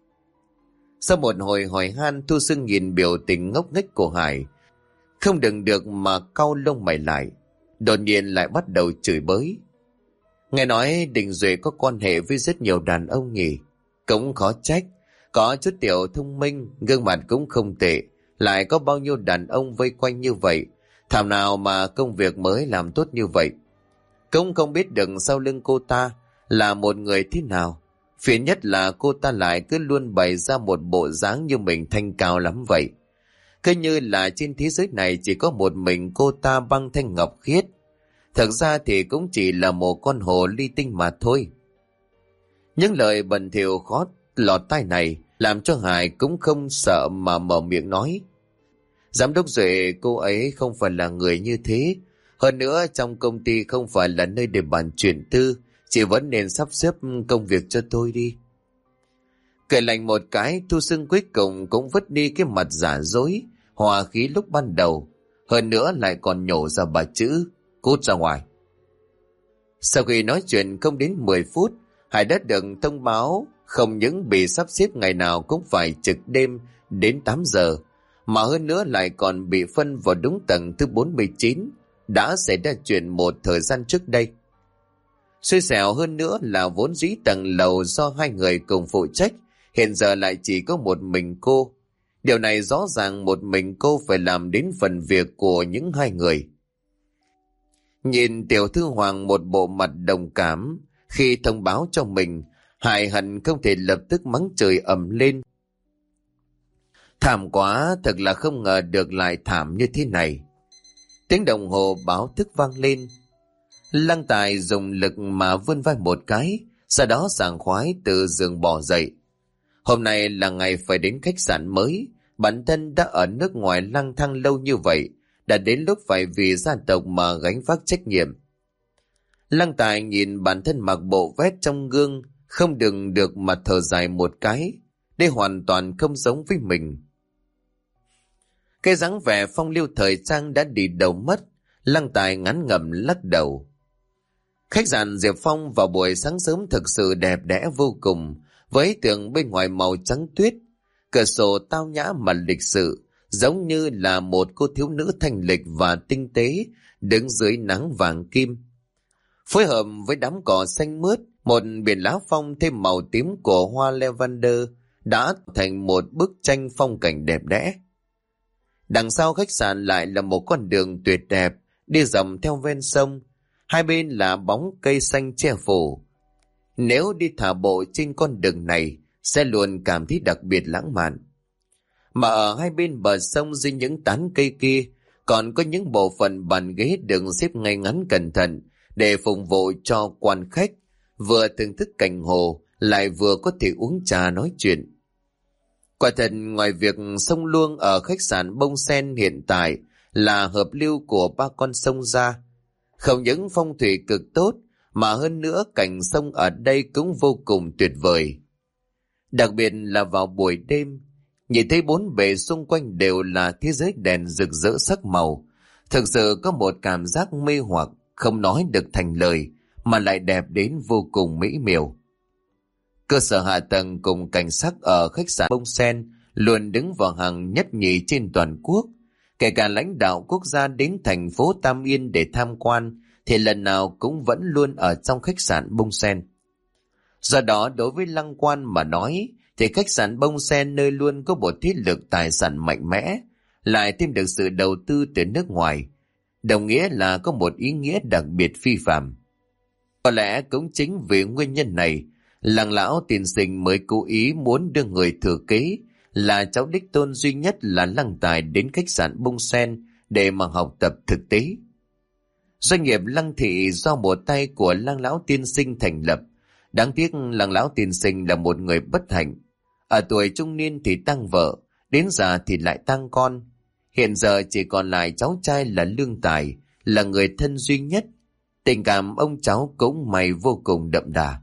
Sau một hồi hỏi han, Thu Sương nhìn biểu tình ngốc nghếch của Hải, không đừng được mà cau lông mày lại, đột nhiên lại bắt đầu chửi bới. Nghe nói Đình Duệ có quan hệ với rất nhiều đàn ông nhỉ? Cũng khó trách, có chút tiểu thông minh, gương mặt cũng không tệ, lại có bao nhiêu đàn ông vây quanh như vậy, thảo nào mà công việc mới làm tốt như vậy. Cũng không biết đằng sau lưng cô ta là một người thế nào. Phiền nhất là cô ta lại cứ luôn bày ra một bộ dáng như mình thanh cao lắm vậy. Cứ như là trên thế giới này chỉ có một mình cô ta băng thanh ngọc khiết. Thật ra thì cũng chỉ là một con hồ ly tinh mà thôi. Những lời bẩn thỉu khó lọt tai này làm cho Hải cũng không sợ mà mở miệng nói. Giám đốc Duệ, cô ấy không phải là người như thế. Hơn nữa trong công ty không phải là nơi để bàn chuyện tư, chị vẫn nên sắp xếp công việc cho tôi đi. Cười lạnh một cái, Thu Sương cuối cùng cũng vứt đi cái mặt giả dối, hòa khí lúc ban đầu. Hơn nữa lại còn nhổ ra ba chữ, cút ra ngoài. Sau khi nói chuyện không đến 10 phút, Hải đã được thông báo không những bị sắp xếp ngày nào cũng phải trực đêm đến 8 giờ, mà hơn nữa lại còn bị phân vào đúng tầng thứ 49, đã xảy ra chuyện một thời gian trước đây. Xui xẻo hơn nữa là vốn dĩ tầng lầu do hai người cùng phụ trách, hiện giờ lại chỉ có một mình cô. Điều này rõ ràng một mình cô phải làm đến phần việc của những hai người. Nhìn tiểu thư Hoàng một bộ mặt đồng cảm khi thông báo cho mình, Hải hận không thể lập tức mắng trời ầm lên. Thảm quá, thật là không ngờ được lại thảm như thế này. Tiếng đồng hồ báo thức vang lên. Lăng Tài dùng lực mà vươn vai một cái, sau đó sảng khoái từ giường bò dậy. Hôm nay là ngày phải đến khách sạn mới, bản thân đã ở nước ngoài lang thang lâu như vậy, đã đến lúc phải vì gia tộc mà gánh vác trách nhiệm. Lăng Tài nhìn bản thân mặc bộ vest trong gương, không đừng được mà thở dài một cái, đây hoàn toàn không giống với mình. Cái dáng vẻ phong lưu thời trang đã đi đầu mất, Lăng Tài ngán ngẩm lắc đầu. Khách sạn Diệp Phong vào buổi sáng sớm thực sự đẹp đẽ vô cùng, với tường bên ngoài màu trắng tuyết, cửa sổ tao nhã mà lịch sự, giống như là một cô thiếu nữ thanh lịch và tinh tế đứng dưới nắng vàng kim. Phối hợp với đám cỏ xanh mướt, một biển lá phong thêm màu tím của hoa lavender đã thành một bức tranh phong cảnh đẹp đẽ. Đằng sau khách sạn lại là một con đường tuyệt đẹp, đi dọc theo ven sông, hai bên là bóng cây xanh che phủ. Nếu đi thả bộ trên con đường này, sẽ luôn cảm thấy đặc biệt lãng mạn. Mà ở hai bên bờ sông dưới những tán cây kia, còn có những bộ phận bàn ghế được xếp ngay ngắn cẩn thận để phục vụ cho quan khách, vừa thưởng thức cảnh hồ, lại vừa có thể uống trà nói chuyện. Quả thật, ngoài việc sông Luông ở khách sạn Bông Sen hiện tại là hợp lưu của ba con sông ra, không những phong thủy cực tốt, mà hơn nữa cảnh sông ở đây cũng vô cùng tuyệt vời. Đặc biệt là vào buổi đêm, nhìn thấy bốn bề xung quanh đều là thế giới đèn rực rỡ sắc màu, thực sự có một cảm giác mê hoặc không nói được thành lời, mà lại đẹp đến vô cùng mỹ miều. Cơ sở hạ tầng cùng cảnh sắc ở khách sạn Bông Sen luôn đứng vào hàng nhất nhì trên toàn quốc. Kể cả lãnh đạo quốc gia đến thành phố Tam Yên để tham quan thì lần nào cũng vẫn luôn ở trong khách sạn Bông Sen. Do đó đối với Lăng Quan mà nói thì khách sạn Bông Sen nơi luôn có một thế lực tài sản mạnh mẽ, lại thêm được sự đầu tư từ nước ngoài, đồng nghĩa là có một ý nghĩa đặc biệt phi phàm. Có lẽ cũng chính vì nguyên nhân này, Lăng lão tiền sinh mới cố ý muốn đưa người thừa kế là cháu đích tôn duy nhất là Lăng Tài đến khách sạn Bông Sen để mà học tập thực tế. Doanh nghiệp Lăng Thị do một tay của Lăng lão tiên sinh thành lập. Đáng tiếc Lăng lão tiên sinh là một người bất hạnh. Ở tuổi trung niên thì tang vợ, đến già thì lại tang con. Hiện giờ chỉ còn lại cháu trai là Lương Tài, là người thân duy nhất. Tình cảm ông cháu cũng may vô cùng đậm đà.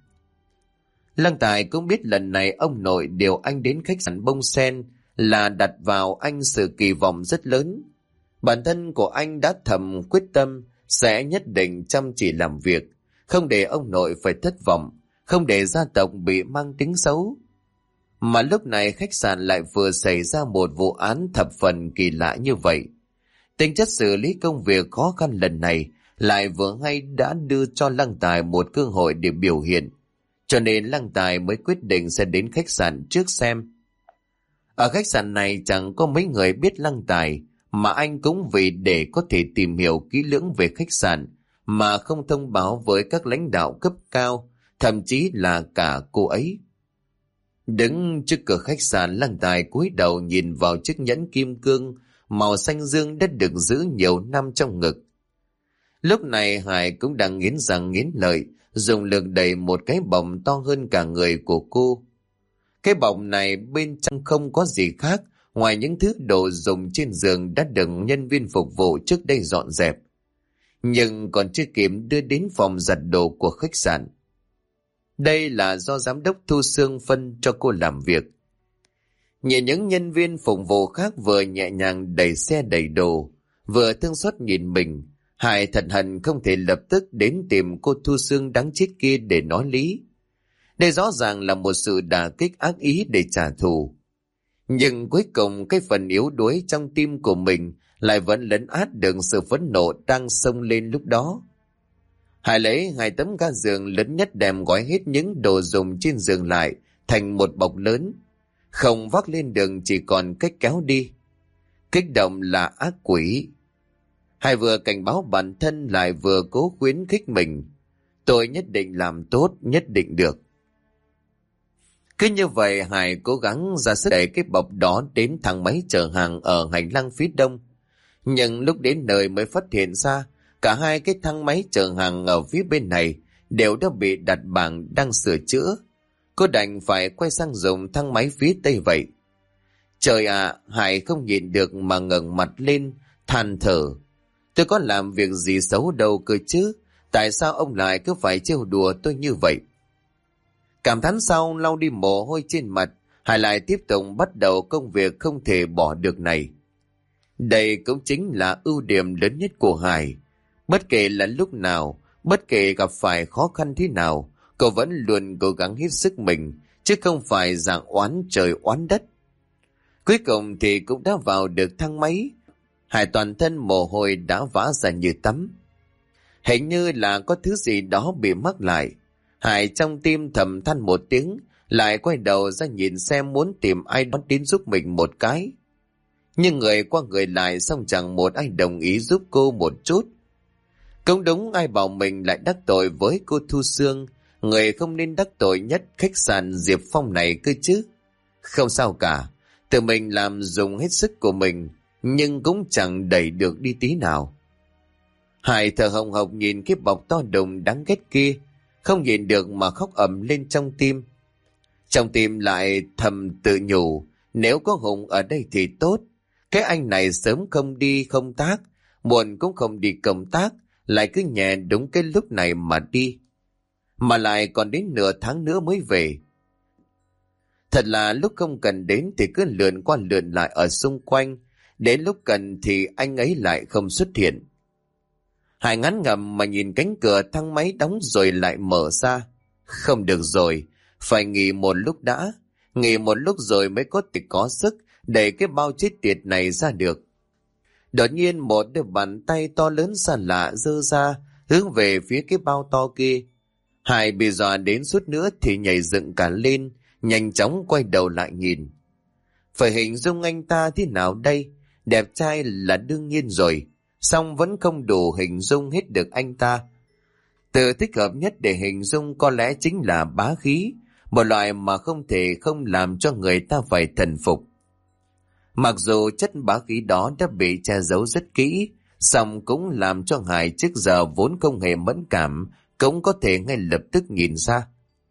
Lăng Tài cũng biết lần này ông nội điều anh đến khách sạn Bông Sen là đặt vào anh sự kỳ vọng rất lớn. Bản thân của anh đã thầm quyết tâm sẽ nhất định chăm chỉ làm việc, không để ông nội phải thất vọng, không để gia tộc bị mang tiếng xấu. Mà lúc này khách sạn lại vừa xảy ra một vụ án thập phần kỳ lạ như vậy. Tính chất xử lý công việc khó khăn lần này lại vừa hay đã đưa cho Lăng Tài một cơ hội để biểu hiện. Cho nên Lăng Tài mới quyết định sẽ đến khách sạn trước xem. Ở khách sạn này chẳng có mấy người biết Lăng Tài, mà anh cũng vì để có thể tìm hiểu kỹ lưỡng về khách sạn mà không thông báo với các lãnh đạo cấp cao, thậm chí là cả cô ấy. Đứng trước cửa khách sạn, Lăng Tài cúi đầu nhìn vào chiếc nhẫn kim cương màu xanh dương đã được giữ nhiều năm trong ngực. Lúc này Hải cũng đang nghiến răng nghiến lợi, dùng lực đẩy một cái bọng to hơn cả người của cô. Cái bọng này bên trong không có gì khác ngoài những thứ đồ dùng trên giường đã được nhân viên phục vụ trước đây dọn dẹp, nhưng còn chưa kịp đưa đến phòng giặt đồ của khách sạn. Đây là do giám đốc Thu Sương phân cho cô làm việc. Nhìn những nhân viên phục vụ khác vừa nhẹ nhàng đẩy xe đẩy đồ, vừa thương xót nhìn mình, Hải thật hận không thể lập tức đến tìm cô Thu Sương đáng chết kia để nói lý. Đây rõ ràng là một sự đả kích ác ý để trả thù. Nhưng cuối cùng cái phần yếu đuối trong tim của mình lại vẫn lấn át được sự phẫn nộ đang xông lên lúc đó. Hải lấy 2 tấm ga giường lớn nhất đem gói hết những đồ dùng trên giường lại thành một bọc lớn, không vác lên đường chỉ còn cách kéo đi. Kích động là ác quỷ. Hải vừa cảnh báo bản thân lại vừa cố khuyến khích mình. Tôi nhất định làm tốt, nhất định được. Cứ như vậy Hải cố gắng ra sức đẩy cái bọc đó đến thang máy chở hàng ở hành lang phía đông. Nhưng lúc đến nơi mới phát hiện ra cả hai cái thang máy chở hàng ở phía bên này đều đã bị đặt bảng đang sửa chữa. Cô đành phải quay sang dùng thang máy phía tây vậy. Trời ạ, Hải không nhịn được mà ngẩng mặt lên, than thở. Tôi có làm việc gì xấu đâu cơ chứ, tại sao ông lại cứ phải trêu đùa tôi như vậy? Cảm thán sau lau đi mồ hôi trên mặt, Hải lại tiếp tục bắt đầu công việc không thể bỏ được này. Đây cũng chính là ưu điểm lớn nhất của Hải. Bất kể là lúc nào, bất kể gặp phải khó khăn thế nào, cậu vẫn luôn cố gắng hết sức mình, chứ không phải dạng oán trời oán đất. Cuối cùng thì cũng đã vào được thang máy. Hải toàn thân mồ hôi đã vã ra như tắm. Hình như là có thứ gì đó bị mắc lại. Hải trong tim thầm than một tiếng, lại quay đầu ra nhìn xem muốn tìm ai đó đến giúp mình một cái. Nhưng người qua người lại, xong chẳng một ai đồng ý giúp cô một chút. Cũng đúng, ai bảo mình lại đắc tội với cô Thu Sương, người không nên đắc tội nhất khách sạn Diệp Phong này cơ chứ. Không sao cả, tự mình làm dùng hết sức của mình, nhưng cũng chẳng đẩy được đi tí nào. Hải thở hồng hộc nhìn cái bọc to đùng đáng ghét kia, không nhìn được mà khóc ầm lên trong tim. Trong tim lại thầm tự nhủ, nếu có Hùng ở đây thì tốt. Cái anh này sớm không đi công tác, muộn cũng không đi công tác, lại cứ nhẹ đúng cái lúc này mà đi. Mà lại còn đến nửa tháng nữa mới về. Thật là lúc không cần đến thì cứ lượn qua lượn lại ở xung quanh, đến lúc cần thì anh ấy lại không xuất hiện. Hải ngán ngẩm mà nhìn cánh cửa thang máy đóng rồi lại mở ra. Không được rồi, phải nghỉ một lúc đã. Nghỉ một lúc rồi mới có thể có sức đẩy cái bao chết tiệt này ra được. Đột nhiên một đôi bàn tay to lớn xa lạ giơ ra, hướng về phía cái bao to kia. Hải bị dọa đến suốt nữa thì nhảy dựng cả lên, nhanh chóng quay đầu lại nhìn. Phải hình dung anh ta thế nào đây? Đẹp trai là đương nhiên rồi, song vẫn không đủ hình dung hết được anh ta. Từ thích hợp nhất để hình dung có lẽ chính là bá khí, một loại mà không thể không làm cho người ta phải thần phục. Mặc dù chất bá khí đó đã bị che giấu rất kỹ, song cũng làm cho Hải trước giờ vốn không hề mẫn cảm, cũng có thể ngay lập tức nhìn ra.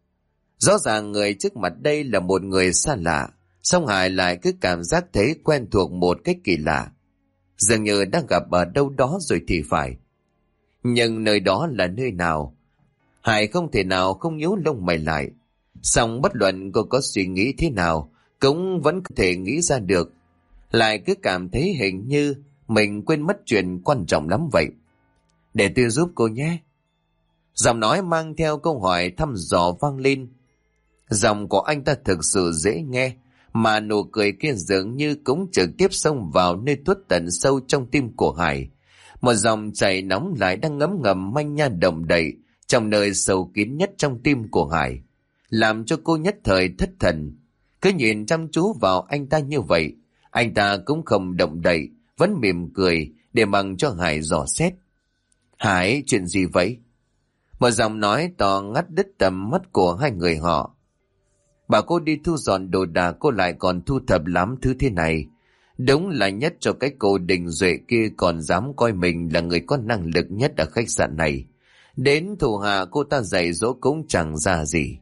Rõ ràng người trước mặt đây là một người xa lạ, song Hải lại cứ cảm giác thấy quen thuộc một cách kỳ lạ. Dường như đang gặp ở đâu đó rồi thì phải. Nhưng nơi đó là nơi nào? Hải không thể nào không nhíu lông mày lại. Song bất luận cô có suy nghĩ thế nào, cũng vẫn có thể nghĩ ra được. Lại cứ cảm thấy hình như mình quên mất chuyện quan trọng lắm vậy. Để tôi giúp cô nhé. Giọng nói mang theo câu hỏi thăm dò vang lên. Giọng của anh ta thực sự dễ nghe, mà nụ cười kia dường như cũng trực tiếp xông vào nơi tuốt tận sâu trong tim của Hải. Một dòng chảy nóng lại đang ngấm ngầm manh nha động đậy trong nơi sâu kín nhất trong tim của Hải, làm cho cô nhất thời thất thần. Cứ nhìn chăm chú vào anh ta như vậy, anh ta cũng không động đậy, vẫn mỉm cười để mặc cho Hải dò xét. Hải, chuyện gì vậy? Một giọng nói to ngắt đứt tầm mắt của hai người họ. Bảo cô đi thu dọn đồ đạc, cô lại còn thu thập lắm thứ thế này. Đúng là nhất cho cái cô Đình Duệ kia còn dám coi mình là người có năng lực nhất ở khách sạn này. Đến thủ hạ cô ta dạy dỗ cũng chẳng ra gì.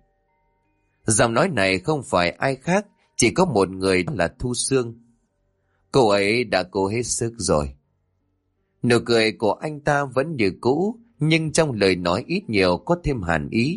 Giọng nói này không phải ai khác, chỉ có một người, đó là Thu Sương. Cô ấy đã cố hết sức rồi. Nụ cười của anh ta vẫn như cũ, nhưng trong lời nói ít nhiều có thêm hàn ý.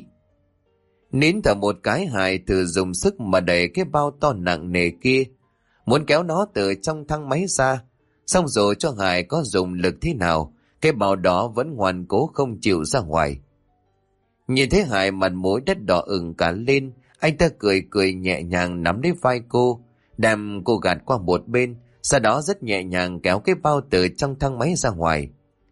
Nín thở một cái, Hải thử dùng sức mà đẩy cái bao to nặng nề kia, muốn kéo nó từ trong thang máy ra. Xong rồi cho Hải có dùng lực thế nào, cái bao đó vẫn ngoan cố không chịu ra ngoài. Nhìn thấy Hải mặt mũi đất đỏ ửng cả lên, anh ta cười cười nhẹ nhàng nắm lấy vai cô, đem cô gạt qua một bên, sau đó rất nhẹ nhàng kéo cái bao từ trong thang máy ra ngoài.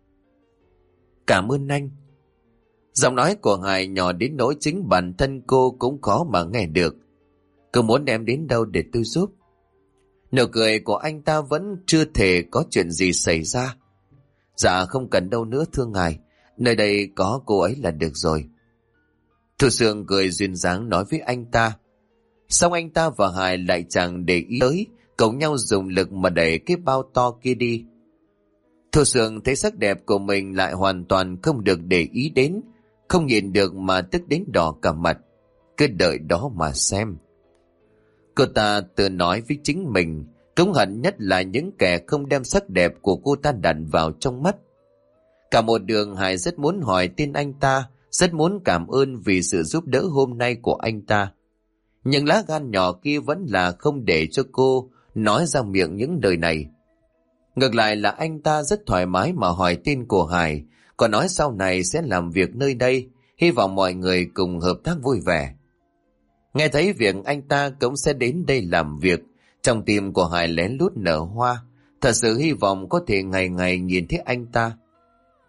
Cảm ơn anh. Giọng nói của Hải nhỏ đến nỗi chính bản thân cô cũng khó mà nghe được. Cô muốn đem đến đâu để tôi giúp? Nụ cười của anh ta vẫn chưa thể có chuyện gì xảy ra. Dạ không cần đâu nữa thưa ngài, nơi đây có cô ấy là được rồi. Thu Sương cười duyên dáng nói với anh ta. Xong anh ta và Hải lại chẳng để ý tới, cùng nhau dùng lực mà đẩy cái bao to kia đi. Thu Sương thấy sắc đẹp của mình lại hoàn toàn không được để ý đến, không nhìn được mà tức đến đỏ cả mặt. Cứ đợi đó mà xem. Cô ta tự nói với chính mình, cũng hận nhất là những kẻ không đem sắc đẹp của cô ta đặt vào trong mắt. Cả một đường Hải rất muốn hỏi tên anh ta, rất muốn cảm ơn vì sự giúp đỡ hôm nay của anh ta. Nhưng lá gan nhỏ kia vẫn là không để cho cô nói ra miệng những lời này. Ngược lại là anh ta rất thoải mái mà hỏi tên của Hải, còn nói sau này sẽ làm việc nơi đây, hy vọng mọi người cùng hợp tác vui vẻ. Nghe thấy việc anh ta cũng sẽ đến đây làm việc, trong tim của Hải lén lút nở hoa, thật sự hy vọng có thể ngày ngày nhìn thấy anh ta.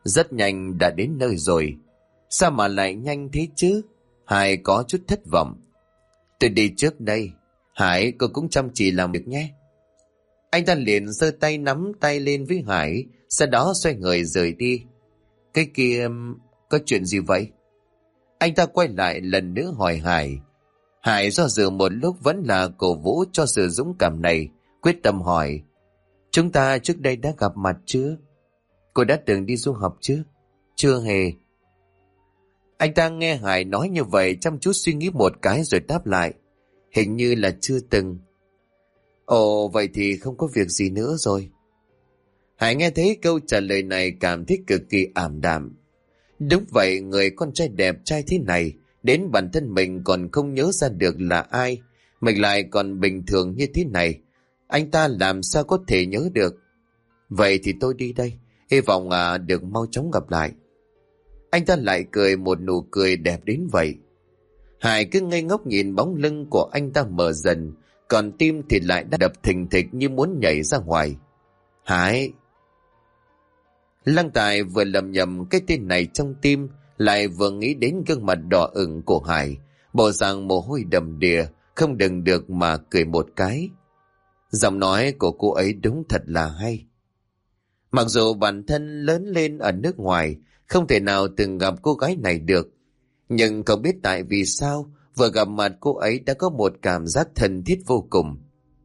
Rất nhanh đã đến nơi rồi. Sao mà lại nhanh thế chứ? Hải có chút thất vọng. Tôi đi trước đây. Hải, cô cũng chăm chỉ làm việc nhé. Anh ta liền giơ tay nắm tay lên với Hải, sau đó xoay người rời đi. Cái kia, có chuyện gì vậy? Anh ta quay lại lần nữa hỏi Hải. Hải do dự một lúc vẫn là cổ vũ cho sự dũng cảm này, quyết tâm hỏi. Chúng ta trước đây đã gặp mặt chưa? Cô đã từng đi du học chưa? Chưa hề. Anh ta nghe Hải nói như vậy chăm chút suy nghĩ một cái rồi đáp lại. Hình như là chưa từng. Ồ, vậy thì không có việc gì nữa rồi. Hải nghe thấy câu trả lời này cảm thấy cực kỳ ảm đạm. Đúng vậy, người con trai đẹp trai thế này, đến bản thân mình còn không nhớ ra được là ai, mình lại còn bình thường như thế này, anh ta làm sao có thể nhớ được. Vậy thì tôi đi đây, hy vọng được mau chóng gặp lại. Anh ta lại cười một nụ cười đẹp đến vậy. Hải cứ ngây ngốc nhìn bóng lưng của anh ta mờ dần, còn tim thì lại đã đập thình thịch như muốn nhảy ra ngoài. Hải! Lăng Tài vừa lầm nhầm cái tên này trong tim, lại vừa nghĩ đến gương mặt đỏ ửng của Hải, bộ dạng mồ hôi đầm đìa, không đừng được mà cười một cái. Giọng nói của cô ấy đúng thật là hay. Mặc dù bản thân lớn lên ở nước ngoài, không thể nào từng gặp cô gái này được, nhưng không biết tại vì sao vừa gặp mặt cô ấy đã có một cảm giác thân thiết vô cùng.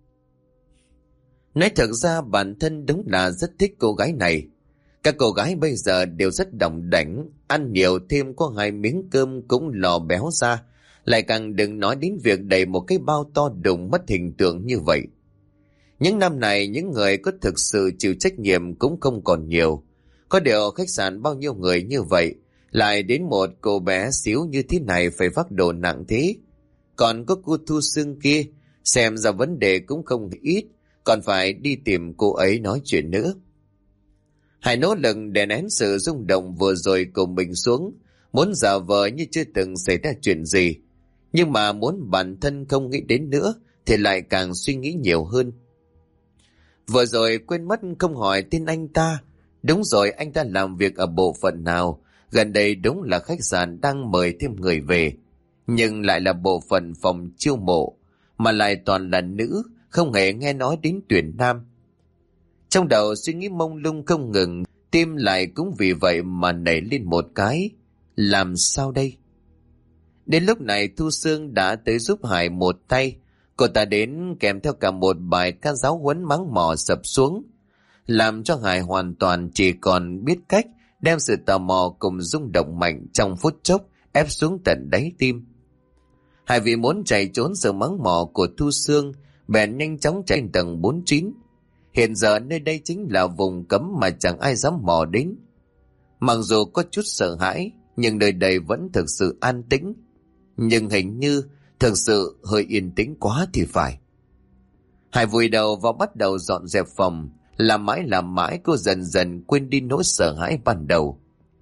Nói thật ra bản thân đúng là rất thích cô gái này. Các cô gái bây giờ đều rất đỏng đảnh, ăn nhiều thêm có 2 miếng cơm cũng lò béo ra, lại càng đừng nói đến việc đầy một cái bao to đùng mất hình tượng như vậy. Những năm này những người có thực sự chịu trách nhiệm cũng không còn nhiều. Có điều khách sạn bao nhiêu người như vậy, lại đến một cô bé xíu như thế này phải vác đồ nặng thế. Còn có cô Thu Sương kia, xem ra vấn đề cũng không ít, còn phải đi tìm cô ấy nói chuyện nữa. Hải nỗ lực đè nén sự rung động vừa rồi của mình xuống, muốn giả vờ như chưa từng xảy ra chuyện gì. Nhưng mà muốn bản thân không nghĩ đến nữa, thì lại càng suy nghĩ nhiều hơn. Vừa rồi quên mất không hỏi tên anh ta. Đúng rồi, anh ta làm việc ở bộ phận nào? Gần đây đúng là khách sạn đang mời thêm người về, nhưng lại là bộ phận phòng chiêu mộ, mà lại toàn là nữ, không hề nghe nói đến tuyển nam. Trong đầu suy nghĩ mông lung không ngừng, tim lại cũng vì vậy mà nảy lên một cái. Làm sao đây? Đến lúc này Thu Sương đã tới giúp Hải một tay. Cô ta đến kèm theo cả một bài ca giáo huấn mắng mỏ sập xuống, làm cho Hải hoàn toàn chỉ còn biết cách đem sự tò mò cùng rung động mạnh trong phút chốc ép xuống tận đáy tim. Hải vì muốn chạy trốn sự mắng mỏ của Thu Sương, bèn nhanh chóng chạy lên tầng 49. Hiện giờ nơi đây chính là vùng cấm mà chẳng ai dám mò đến. Mặc dù có chút sợ hãi, nhưng nơi đây vẫn thực sự an tĩnh. Nhưng hình như thực sự hơi yên tĩnh quá thì phải. Hải vùi đầu vào bắt đầu dọn dẹp phòng, làm mãi cô dần dần quên đi nỗi sợ hãi ban đầu.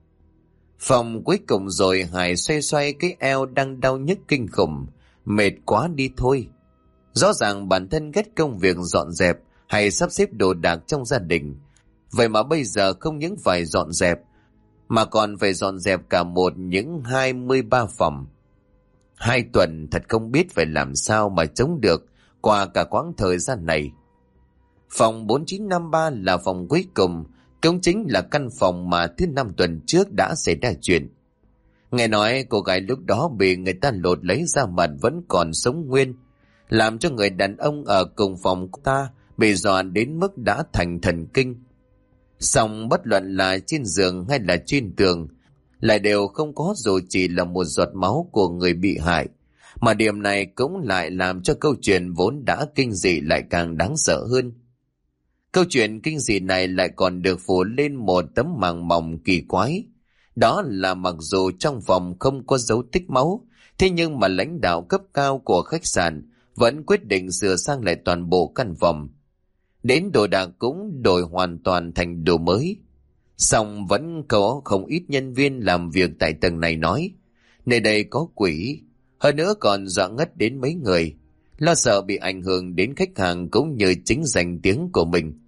Phòng cuối cùng rồi, Hải xoay xoay cái eo đang đau nhức kinh khủng, mệt quá đi thôi. Rõ ràng bản thân ghét công việc dọn dẹp hay sắp xếp đồ đạc trong gia đình, vậy mà bây giờ không những phải dọn dẹp, mà còn phải dọn dẹp cả những 23 phòng. 2 tuần thật không biết phải làm sao mà chống được qua cả quãng thời gian này. Phòng 4953 là phòng cuối cùng, cũng chính là căn phòng mà thứ 5 tuần trước đã xảy ra chuyện. Nghe nói cô gái lúc đó bị người ta lột lấy da mặt vẫn còn sống nguyên, làm cho người đàn ông ở cùng phòng của ta bị dọa đến mức đã thành thần kinh. Song bất luận là trên giường hay là trên tường, lại đều không có dù chỉ là một giọt máu của người bị hại, mà điểm này cũng lại làm cho câu chuyện vốn đã kinh dị lại càng đáng sợ hơn. Câu chuyện kinh dị này lại còn được phủ lên một tấm màng mỏng kỳ quái. Đó là mặc dù trong phòng không có dấu tích máu, thế nhưng mà lãnh đạo cấp cao của khách sạn vẫn quyết định sửa sang lại toàn bộ căn phòng. Đến đồ đạc cũng đổi hoàn toàn thành đồ mới. Song vẫn có không ít nhân viên làm việc tại tầng này nói, nơi đây có quỷ, hơn nữa còn dọa ngất đến mấy người, lo sợ bị ảnh hưởng đến khách hàng cũng như chính danh tiếng của mình.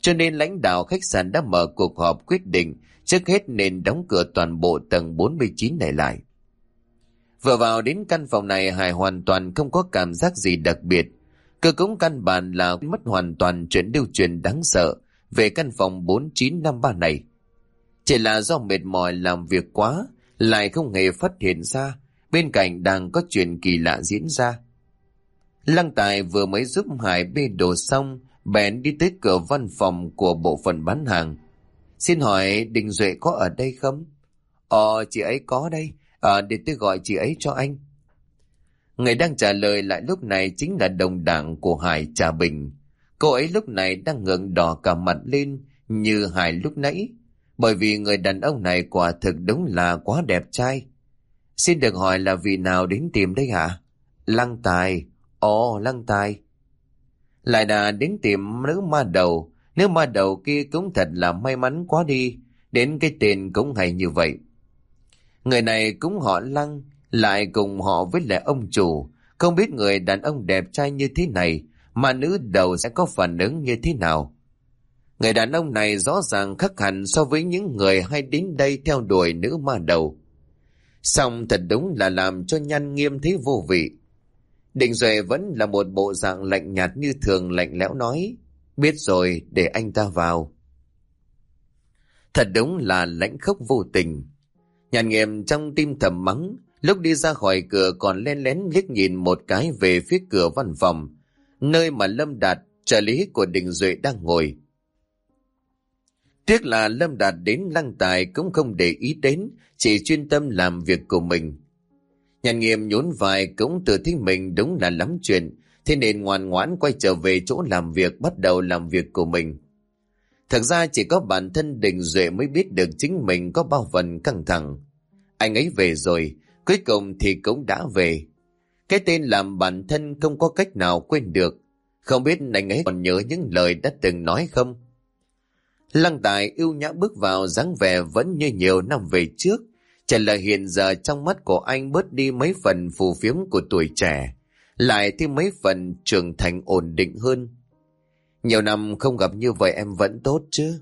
cho nên lãnh đạo khách sạn đã mở cuộc họp quyết định trước hết nên đóng cửa toàn bộ tầng 49 này lại. Vừa vào đến căn phòng này, Hải hoàn toàn không có cảm giác gì đặc biệt. Cơ cũng căn bản là mất hoàn toàn chuyện lưu truyền đáng sợ về căn phòng 4953 này. Chỉ là do mệt mỏi làm việc quá, lại không hề phát hiện ra bên cạnh đang có chuyện kỳ lạ diễn ra. Lăng Tài vừa mới giúp Hải bê đồ xong, bèn đi tới cửa văn phòng của bộ phận bán hàng. Xin hỏi Đình Duệ có ở đây không? Chị ấy có đây. Để tôi gọi chị ấy cho anh. Người đang trả lời lại lúc này chính là đồng đảng của Hải, Trà Bình. Cô ấy lúc này đang ngượng đỏ cả mặt lên như Hải lúc nãy, bởi vì người đàn ông này quả thực đúng là quá đẹp trai. Xin được hỏi là vị nào đến tìm đây hả? Lăng Tài. Lăng Tài. Lại đã đến tìm nữ ma đầu. Nữ ma đầu kia cũng thật là may mắn quá đi, đến cái tên cũng hay như vậy. Người này cũng họ Lăng, lại cùng họ với lại ông chủ. Không biết người đàn ông đẹp trai như thế này mà nữ đầu sẽ có phản ứng như thế nào. Người đàn ông này rõ ràng khác hẳn so với những người hay đến đây theo đuổi nữ ma đầu. Xong thật đúng là làm cho Nhan Nghiêm thấy vô vị. Định Duệ vẫn là một bộ dạng lạnh nhạt như thường, lạnh lẽo nói: biết rồi, để anh ta vào. Thật đúng là lãnh khốc vô tình. Nhan Nghiêm trong tim thầm mắng, lúc đi ra khỏi cửa còn len lén liếc nhìn một cái về phía cửa văn phòng, nơi mà Lâm Đạt, trợ lý của Đình Duệ, đang ngồi. Tiếc là Lâm Đạt đến Lăng Tài cũng không để ý đến, chỉ chuyên tâm làm việc của mình. Nhan Nghiêm nhún vai cũng tự thấy mình đúng là lắm chuyện, thế nên ngoan ngoãn quay trở về chỗ làm việc, bắt đầu làm việc của mình. Thật ra chỉ có bản thân Đình Duệ mới biết được chính mình có bao phần căng thẳng. Anh ấy về rồi, cuối cùng thì cũng đã về. Cái tên làm bản thân không có cách nào quên được. Không biết anh ấy còn nhớ những lời đã từng nói không? Lăng Tài ưu nhã bước vào, dáng vẻ vẫn như nhiều năm về trước. Chỉ là hiện giờ trong mắt của anh bớt đi mấy phần phù phiếm của tuổi trẻ, lại thêm mấy phần trưởng thành ổn định hơn. Nhiều năm không gặp như vậy em vẫn tốt chứ?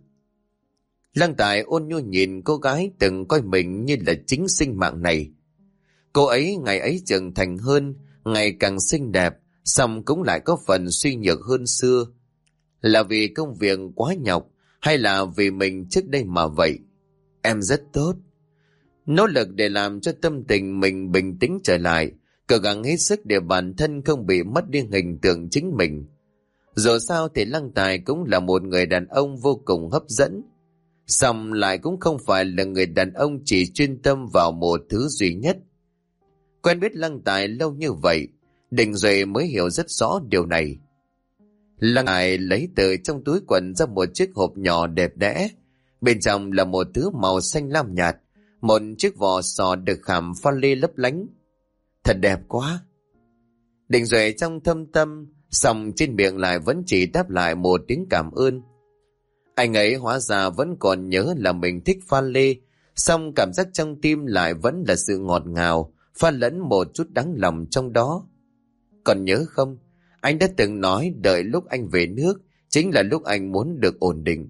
Lăng Tài ôn nhu nhìn cô gái từng coi mình như là chính sinh mạng này. Cô ấy ngày ấy trưởng thành hơn, ngày càng xinh đẹp, song cũng lại có phần suy nhược hơn xưa. Là vì công việc quá nhọc hay là vì mình trước đây mà vậy? Em rất tốt. Nỗ lực để làm cho tâm tình mình bình tĩnh trở lại, cố gắng hết sức để bản thân không bị mất đi hình tượng chính mình. Dù sao thì Lăng Tài cũng là một người đàn ông vô cùng hấp dẫn, song lại cũng không phải là người đàn ông chỉ chuyên tâm vào một thứ duy nhất. Quen biết Lăng Tài lâu như vậy, Đình Duệ mới hiểu rất rõ điều này. Lăng Tài lấy từ trong túi quần ra một chiếc hộp nhỏ đẹp đẽ, bên trong là một thứ màu xanh lam nhạt, một chiếc vỏ sò được khảm pha lê lấp lánh. Thật đẹp quá. Đình Duệ trong thâm tâm, song trên miệng lại vẫn chỉ đáp lại một tiếng cảm ơn. Anh ấy hóa ra vẫn còn nhớ là mình thích pha lê, song cảm giác trong tim lại vẫn là sự ngọt ngào, pha lẫn một chút đắng lòng trong đó. Còn nhớ không, anh đã từng nói đợi lúc anh về nước chính là lúc anh muốn được ổn định.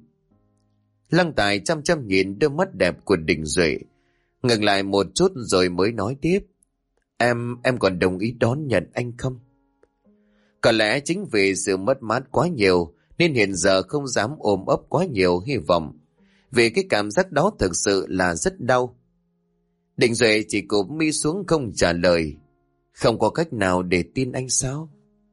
Lăng Tài chăm chăm nhìn đôi mắt đẹp của Đình Duệ, ngừng lại một chút rồi mới nói tiếp: Em còn đồng ý đón nhận anh không? Có lẽ chính vì sự mất mát quá nhiều nên hiện giờ không dám ôm ấp quá nhiều hy vọng, vì cái cảm giác đó thực sự là rất đau. Đình Duệ chỉ cụp mi xuống không trả lời. Không có cách nào để tin anh sao?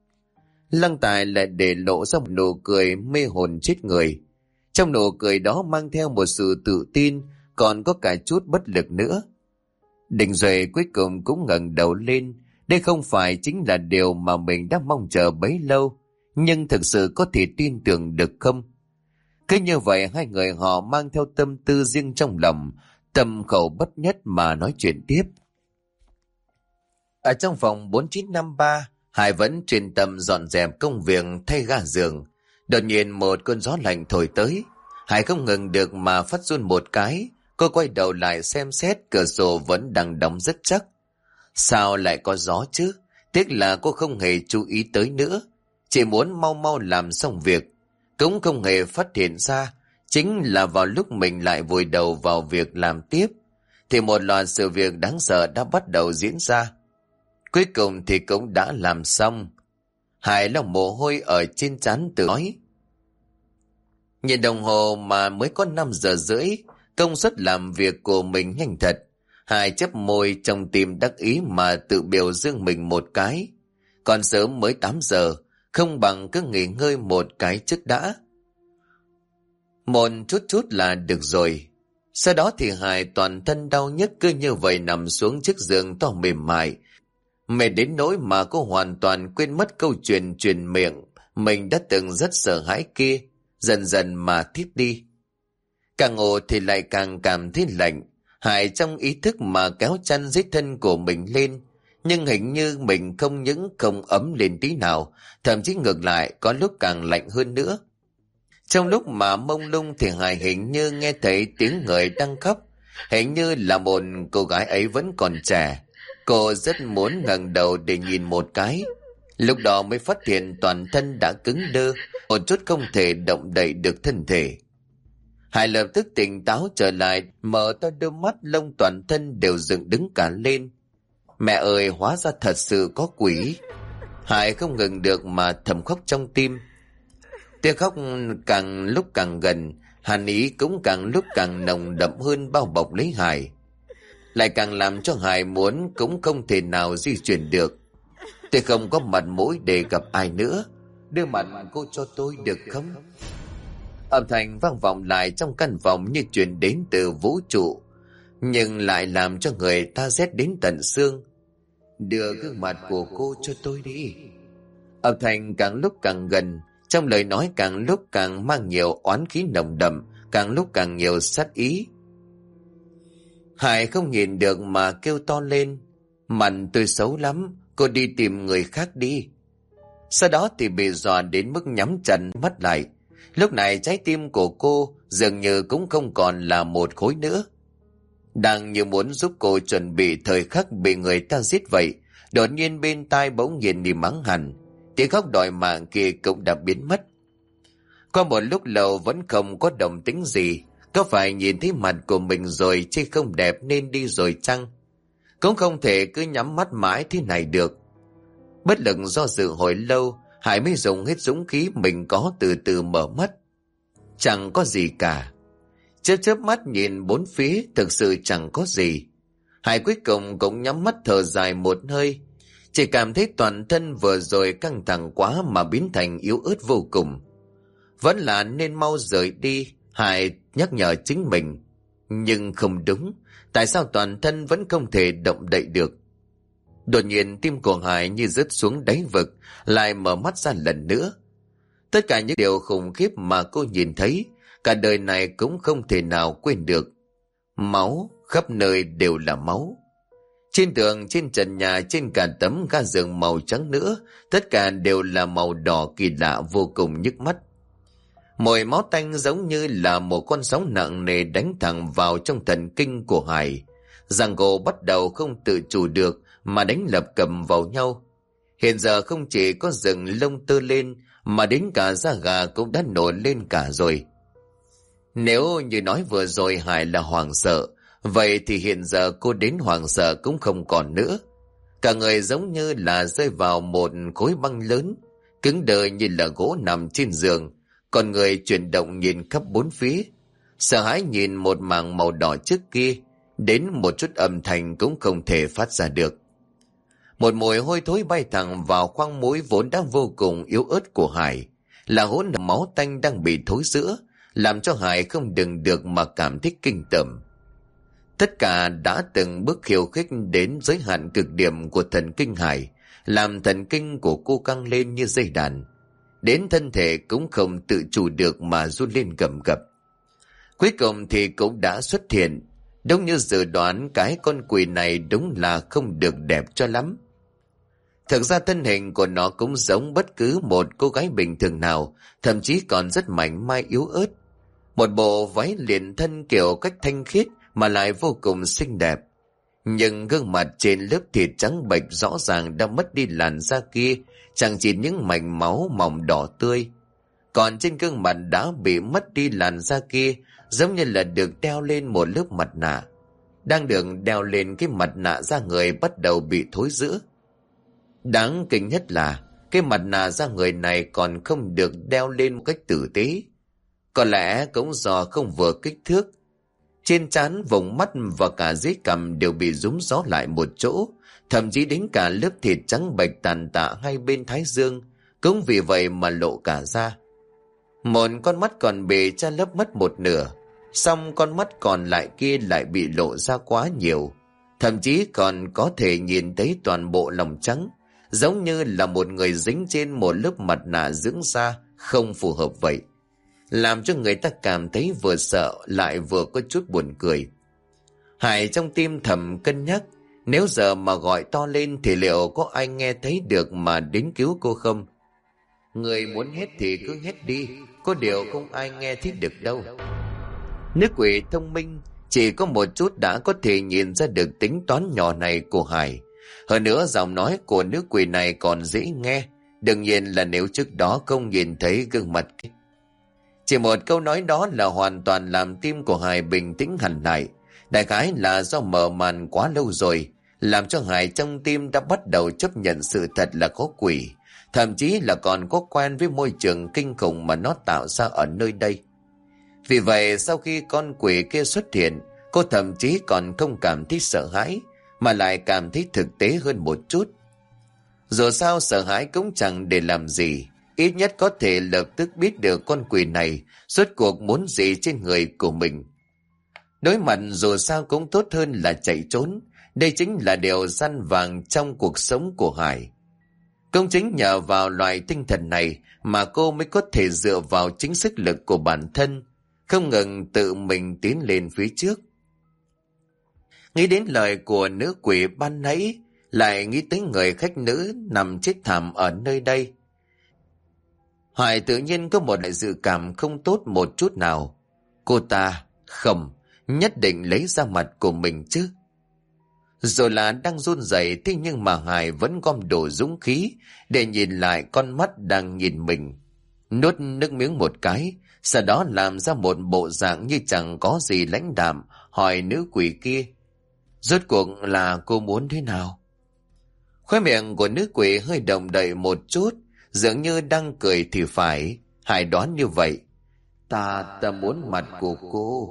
Lăng Tài lại để lộ ra một nụ cười mê hồn chết người. Trong nụ cười đó mang theo một sự tự tin, còn có cả chút bất lực nữa. Đình Duệ cuối cùng cũng ngẩng đầu lên. Đây không phải chính là điều mà mình đã mong chờ bấy lâu, nhưng thực sự có thể tin tưởng được không? Cứ như vậy hai người họ mang theo tâm tư riêng trong lòng, tâm khẩu bất nhất mà nói chuyện tiếp. Ở trong phòng 4953, Hải vẫn chuyên tâm dọn dẹp công việc thay ga giường. Đột nhiên một cơn gió lạnh thổi tới. Hải không ngừng được mà phát run một cái. Cô quay đầu lại xem xét, cửa sổ vẫn đang đóng rất chắc. Sao lại có gió chứ? Tiếc là cô không hề chú ý tới nữa. Chỉ muốn mau mau làm xong việc. cũng không hề phát hiện ra. Chính là vào lúc mình lại vùi đầu vào việc làm tiếp, thì một loạt sự việc đáng sợ đã bắt đầu diễn ra. Cuối cùng thì cũng đã làm xong. Hải lòng mồ hôi ở trên trán tự nói. Nhìn đồng hồ mà mới có 5 giờ rưỡi, công suất làm việc của mình nhanh thật. Hải chép môi trong tim đắc ý mà tự biểu dương mình một cái. Còn sớm mới 8 giờ, không bằng cứ nghỉ ngơi một cái trước đã. Một chút là được rồi. Sau đó thì Hải toàn thân đau nhức cứ như vậy nằm xuống chiếc giường to mềm mại. Mệt đến nỗi mà cô hoàn toàn quên mất câu chuyện truyền miệng mình đã từng rất sợ hãi kia, dần dần mà thiếp đi. Càng ngủ thì lại càng cảm thấy lạnh. Hải trong ý thức mà kéo chăn dưới thân của mình lên, nhưng hình như mình không những không ấm lên tí nào, thậm chí ngược lại có lúc càng lạnh hơn nữa. Trong lúc mà mông lung thì Hải hình như nghe thấy tiếng người đang khóc, hình như là một cô gái ấy vẫn còn trẻ. Cô rất muốn ngẩng đầu để nhìn một cái, lúc đó mới phát hiện toàn thân đã cứng đơ, một chút không thể động đậy được thân thể. Hải lập tức tỉnh táo trở lại, mở to đôi mắt, lông toàn thân đều dựng đứng cả lên. Mẹ ơi, hóa ra thật sự có quỷ. Hải không ngừng được mà thầm khóc trong tim. Tiếng khóc càng lúc càng gần, hàn ý cũng càng lúc càng nồng đậm hơn bao bọc lấy Hải, lại càng làm cho Hải muốn cũng không thể nào di chuyển được. Tôi không có mặt mũi để gặp ai nữa, đưa mặt cô cho tôi được không? Âm thanh vang vọng lại trong căn phòng như truyền đến từ vũ trụ, nhưng lại làm cho người ta rét đến tận xương. Đưa gương mặt của cô cho tôi đi. Âm thanh càng lúc càng gần, trong lời nói càng lúc càng mang nhiều oán khí nồng đậm, càng lúc càng nhiều sát ý. Hải không nhìn được mà kêu to lên. Mặt tôi xấu lắm, cô đi tìm người khác đi. Sau đó thì bị dọa đến mức nhắm chặt mắt lại. Lúc này trái tim của cô dường như cũng không còn là một khối nữa. Đang như muốn giúp cô chuẩn bị thời khắc bị người ta giết vậy, đột nhiên bên tai bỗng nhiên đi mắng hẳn. Tiếng khóc đòi mạng kia cũng đã biến mất. Qua một lúc lâu vẫn không có động tĩnh gì. Có phải nhìn thấy mặt của mình rồi chứ không đẹp nên đi rồi chăng? Cũng không thể cứ nhắm mắt mãi thế này được. Bất lực do dự hồi lâu, Hải mới dùng hết dũng khí mình có từ từ mở mắt. Chẳng có gì cả. Chớp mắt nhìn bốn phía, thực sự chẳng có gì. Hải cuối cùng cũng nhắm mắt thở dài một hơi. Chỉ cảm thấy toàn thân vừa rồi căng thẳng quá mà biến thành yếu ớt vô cùng. Vẫn là nên mau rời đi, Hải nhắc nhở chính mình. Nhưng không đúng, tại sao toàn thân vẫn không thể động đậy được? Đột nhiên tim của Hải như rớt xuống đáy vực, lại mở mắt ra lần nữa. Tất cả những điều khủng khiếp mà cô nhìn thấy, cả đời này cũng không thể nào quên được. Máu, khắp nơi đều là máu. Trên tường, trên trần nhà, trên cả tấm ga giường màu trắng nữa, tất cả đều là màu đỏ kỳ lạ vô cùng nhức mắt. Mùi máu tanh giống như là một con sóng nặng nề đánh thẳng vào trong thần kinh của Hải. Răng gỗ bắt đầu không tự chủ được mà đánh lập cầm vào nhau. Hiện giờ không chỉ có rừng lông tơ lên mà đến cả da gà cũng đã nổi lên cả rồi. Nếu như nói vừa rồi Hải là hoảng sợ, vậy thì hiện giờ cô đến hoảng sợ cũng không còn nữa. Cả người giống như là rơi vào một khối băng lớn, cứng đờ như là gỗ nằm trên giường. Còn người chuyển động nhìn khắp bốn phía, sợ hãi nhìn một mảng màu đỏ trước kia, đến một chút âm thanh cũng không thể phát ra được. Một mùi hôi thối bay thẳng vào khoang mũi vốn đã vô cùng yếu ớt của Hải, là hỗn hợp máu tanh đang bị thối rữa, làm cho Hải không đừng được mà cảm thấy kinh tởm. Tất cả đã từng bước khiêu khích đến giới hạn cực điểm của thần kinh Hải, làm thần kinh của cô căng lên như dây đàn. Đến thân thể cũng không tự chủ được mà run lên gầm gập. Cuối cùng thì cũng đã xuất hiện. Đúng như dự đoán, cái con quỷ này đúng là không được đẹp cho lắm. Thực ra thân hình của nó cũng giống bất cứ một cô gái bình thường nào, thậm chí còn rất mảnh mai yếu ớt. Một bộ váy liền thân kiểu cách thanh khiết mà lại vô cùng xinh đẹp. Nhưng gương mặt trên lớp thịt trắng bệch rõ ràng đã mất đi làn da kia, chẳng chỉ những mảnh máu mỏng đỏ tươi. Còn trên gương mặt đã bị mất đi làn da kia giống như là được đeo lên một lớp mặt nạ. Đang được đeo lên cái mặt nạ da người bắt đầu bị thối rữa. Đáng kinh nhất là cái mặt nạ da người này còn không được đeo lên một cách tử tế. Có lẽ cũng do không vừa kích thước. Trên trán, vùng mắt và cả dưới cằm đều bị rúm gió lại một chỗ. Thậm chí đến cả lớp thịt trắng bệch tàn tạ hai bên thái dương cũng vì vậy mà lộ cả ra. Một con mắt còn bị che lấp mất một nửa, song con mắt còn lại kia lại bị lộ ra quá nhiều. Thậm chí còn có thể nhìn thấy toàn bộ lòng trắng, giống như là một người dính trên một lớp mặt nạ dưỡng da không phù hợp vậy. Làm cho người ta cảm thấy vừa sợ lại vừa có chút buồn cười. Hải trong tim thầm cân nhắc, nếu giờ mà gọi to lên thì liệu có ai nghe thấy được mà đến cứu cô không? Người muốn hét thì cứ hét đi, có điều không ai nghe thấy được đâu. Nữ quỷ thông minh, chỉ có một chút đã có thể nhìn ra được tính toán nhỏ này của Hải. Hơn nữa giọng nói của nữ quỷ này còn dễ nghe, đương nhiên là nếu trước đó không nhìn thấy gương mặt. Chỉ một câu nói đó là hoàn toàn làm tim của Hải bình tĩnh hẳn lại. Đại khái là do mở màn quá lâu rồi, làm cho Hải trong tim đã bắt đầu chấp nhận sự thật là có quỷ, thậm chí là còn có quen với môi trường kinh khủng mà nó tạo ra ở nơi đây. Vì vậy sau khi con quỷ kia xuất hiện, cô thậm chí còn không cảm thấy sợ hãi, mà lại cảm thấy thực tế hơn một chút. Dù sao sợ hãi cũng chẳng để làm gì, ít nhất có thể lập tức biết được con quỷ này rốt cuộc muốn gì trên người của mình. Đối mặt dù sao cũng tốt hơn là chạy trốn, đây chính là điều răn vàng trong cuộc sống của Hải. Cũng chính nhờ vào loại tinh thần này mà cô mới có thể dựa vào chính sức lực của bản thân, không ngừng tự mình tiến lên phía trước. Nghĩ đến lời của nữ quỷ ban nãy, lại nghĩ tới người khách nữ nằm chết thảm ở nơi đây. Hải tự nhiên có một đại dự cảm không tốt một chút nào. Cô ta không nhất định lấy ra mặt của mình chứ. Rồi là đang run rẩy, thế nhưng mà Hải vẫn gom đủ dũng khí để nhìn lại con mắt đang nhìn mình. Nuốt nước miếng một cái, sau đó làm ra một bộ dạng như chẳng có gì lãnh đạm, hỏi nữ quỷ kia: rốt cuộc là cô muốn thế nào? Khóe miệng của nữ quỷ hơi động đậy một chút, dường như đang cười thì phải. Hải đoán như vậy. Ta muốn mặt của cô.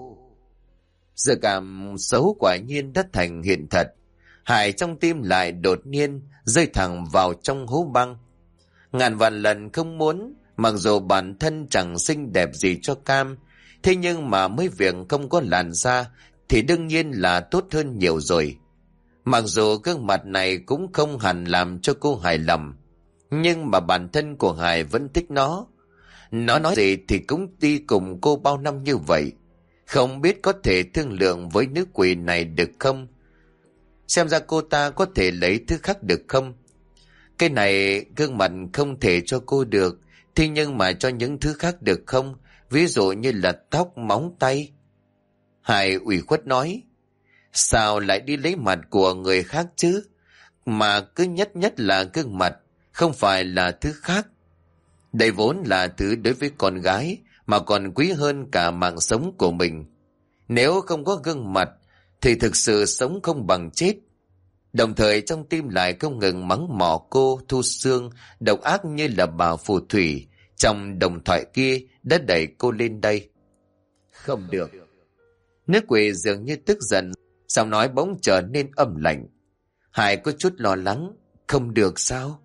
Dự cảm xấu quả nhiên đã thành hiện thật. Hải trong tim lại đột nhiên rơi thẳng vào trong hố băng. Ngàn vạn lần không muốn, mặc dù bản thân chẳng xinh đẹp gì cho Cam, thế nhưng mà mấy việc không có làn da thì đương nhiên là tốt hơn nhiều rồi. Mặc dù gương mặt này cũng không hẳn làm cho cô hài lòng, nhưng mà bản thân của Hải vẫn thích nó. Nó nói gì thì cũng đi cùng cô bao năm như vậy, không biết có thể thương lượng với nữ quỷ này được không? Xem ra cô ta có thể lấy thứ khác được không? Cái này gương mặt không thể cho cô được, thế nhưng mà cho những thứ khác được không? Ví dụ như là tóc, móng tay. Hải ủy khuất nói: sao lại đi lấy mặt của người khác chứ? Mà cứ nhất là gương mặt, không phải là thứ khác. Đây vốn là thứ đối với con gái mà còn quý hơn cả mạng sống của mình. Nếu không có gương mặt thì thực sự sống không bằng chết. Đồng thời trong tim lại không ngừng mắng mỏ cô Thu Sương độc ác như là bà phù thủy trong đồng thoại kia đã đẩy cô lên đây. Không được. Nữ quỷ dường như tức giận, giọng nói bỗng trở nên âm lạnh. Hải có chút lo lắng. Không được sao?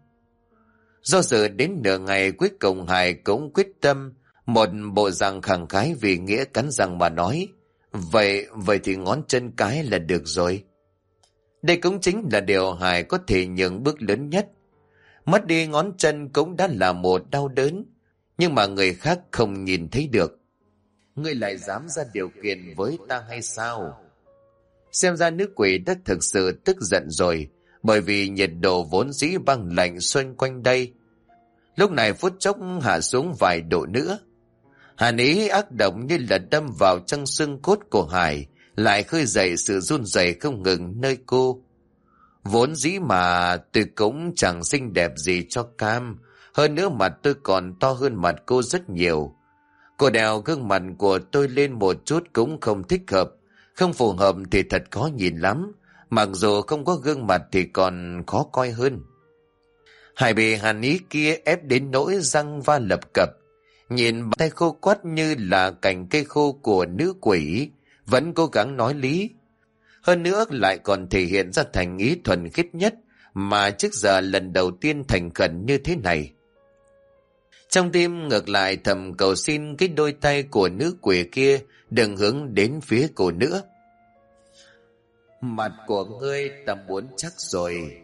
Do dự đến nửa ngày, cuối cùng Hải cũng quyết tâm, một bộ dạng khẳng khái vì nghĩa cắn răng mà nói: Vậy thì ngón chân cái là được rồi. Đây cũng chính là điều Hải có thể nhường bước lớn nhất. Mất đi ngón chân cũng đã là một đau đớn, nhưng mà người khác không nhìn thấy được. Ngươi lại dám ra điều kiện với ta hay sao? Xem ra nữ quỷ đã thực sự tức giận rồi, bởi vì nhiệt độ vốn dĩ băng lạnh xoay quanh đây lúc này phút chốc hạ xuống vài độ nữa. Hàn ý ác độc như là đâm vào trong xương cốt của Hải, lại khơi dậy sự run rẩy không ngừng nơi cô. Vốn dĩ mà tôi cũng chẳng xinh đẹp gì cho Cam, Hơn nữa mặt tôi còn to hơn mặt cô rất nhiều. Cô đèo gương mặt của tôi lên một chút cũng không thích hợp. Không phù hợp thì thật khó nhìn lắm. Mặc dù không có gương mặt thì còn khó coi hơn. Hải bị Hàn Ý kia ép đến nỗi răng va lập cập. Nhìn bàn tay khô quắt như là cành cây khô của nữ quỷ, vẫn cố gắng nói lý. Hơn nữa lại còn thể hiện ra thành ý thuần khiết nhất mà trước giờ lần đầu tiên thành khẩn như thế này. Trong tim ngược lại thầm cầu xin cái đôi tay của nữ quỷ kia đừng hướng đến phía cô nữa. Mặt của ngươi ta muốn chắc rồi.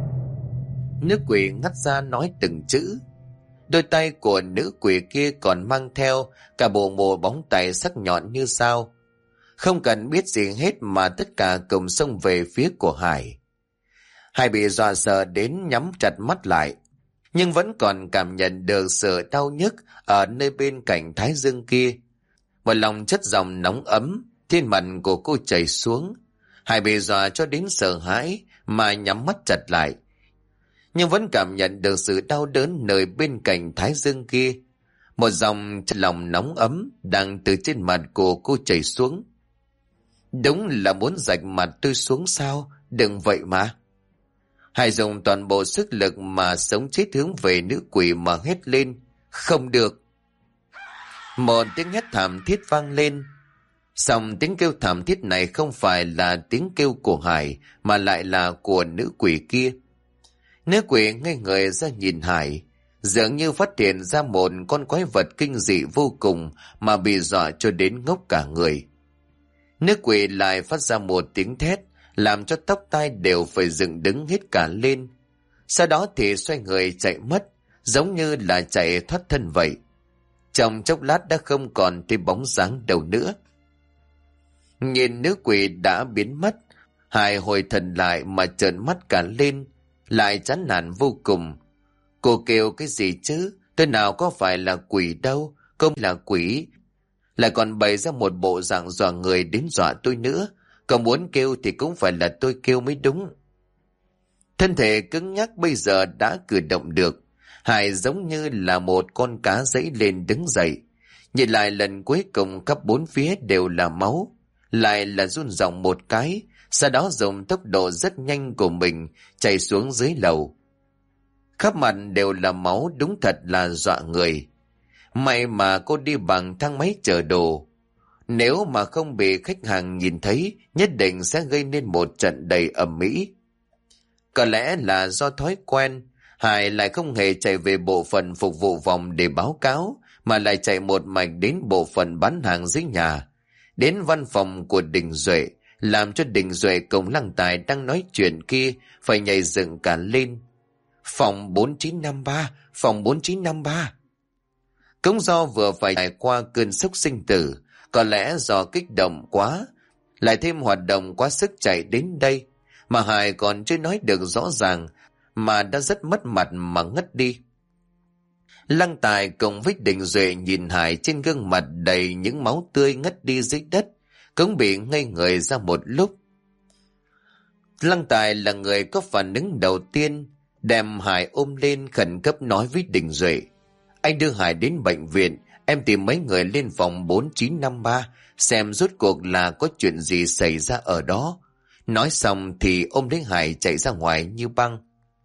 Nữ quỷ ngắt ra nói từng chữ. Đôi tay của nữ quỷ kia còn mang theo cả bộ mồ bóng tay sắc nhọn như sao. Không cần biết gì hết mà tất cả cùng xông về phía của Hải. Hải bị dọa sợ đến nhắm chặt mắt lại, nhưng vẫn còn cảm nhận được sự đau nhức ở nơi bên cạnh thái dương kia. Một lòng chất dòng nóng ấm, trên mặt của cô chảy xuống. Hải bị dọa cho đến sợ hãi mà nhắm mắt chặt lại, nhưng vẫn cảm nhận được sự đau đớn nơi bên cạnh thái dương kia. Một dòng chất lòng nóng ấm đang từ trên mặt của cô chảy xuống. Đúng là muốn rạch mặt tôi xuống sao? Đừng vậy mà. Hải dùng toàn bộ sức lực mà sống chết hướng về nữ quỷ mà hét lên. Không được. Một tiếng hét thảm thiết vang lên. Song tiếng kêu thảm thiết này không phải là tiếng kêu của Hải mà lại là của nữ quỷ kia. Nữ quỷ ngây người ra nhìn Hải, dường như phát hiện ra một con quái vật kinh dị vô cùng mà bị dọa cho đến ngốc cả người. Nữ quỷ lại phát ra một tiếng thét làm cho tóc tai đều phải dựng đứng hết cả lên. Sau đó thì xoay người chạy mất, giống như là chạy thoát thân vậy. Trong chốc lát đã không còn thấy bóng dáng đâu nữa. Nhìn nữ quỷ đã biến mất, Hải hồi thần lại mà trợn mắt cả lên, lại chán nản vô cùng. Cô kêu cái gì chứ? Tôi nào có phải là quỷ đâu, không là quỷ. Lại còn bày ra một bộ dạng dọa người đến dọa tôi nữa. Còn muốn kêu thì cũng phải là tôi kêu mới đúng. Thân thể cứng nhắc bây giờ đã cử động được. Hải giống như là một con cá dẫy lên đứng dậy. Nhìn lại lần cuối cùng khắp bốn phía đều là máu. Lại là run ròng một cái, sau đó dùng tốc độ rất nhanh của mình chạy xuống dưới lầu. Khắp mặt đều là máu, đúng thật là dọa người. May mà cô đi bằng thang máy chở đồ. Nếu mà không bị khách hàng nhìn thấy, nhất định sẽ gây nên một trận đầy ầm ĩ. Có lẽ là do thói quen, Hải lại không hề chạy về bộ phận phục vụ vòng để báo cáo, mà lại chạy một mạch đến bộ phận bán hàng dưới nhà, đến văn phòng của Đình Duệ, làm cho Đình Duệ cùng Lăng Tài đang nói chuyện kia phải nhảy dựng cả lên. Phòng 4953, phòng 4953. Cũng do vừa phải trải qua cơn sốc sinh tử, có lẽ do kích động quá, lại thêm hoạt động quá sức chạy đến đây, mà Hải còn chưa nói được rõ ràng mà đã rất mất mặt mà ngất đi. Lăng Tài cùng với Đình Duệ nhìn Hải trên gương mặt đầy những máu tươi ngất đi dưới đất, cũng bị ngây người ra một lúc. Lăng Tài là người có phản ứng đầu tiên, đem Hải ôm lên khẩn cấp nói với Đình Duệ. Anh đưa Hải đến bệnh viện, em tìm mấy người lên phòng 4953 xem rốt cuộc là có chuyện gì xảy ra ở đó. Nói xong thì ôm lấy Hải chạy ra ngoài như băng.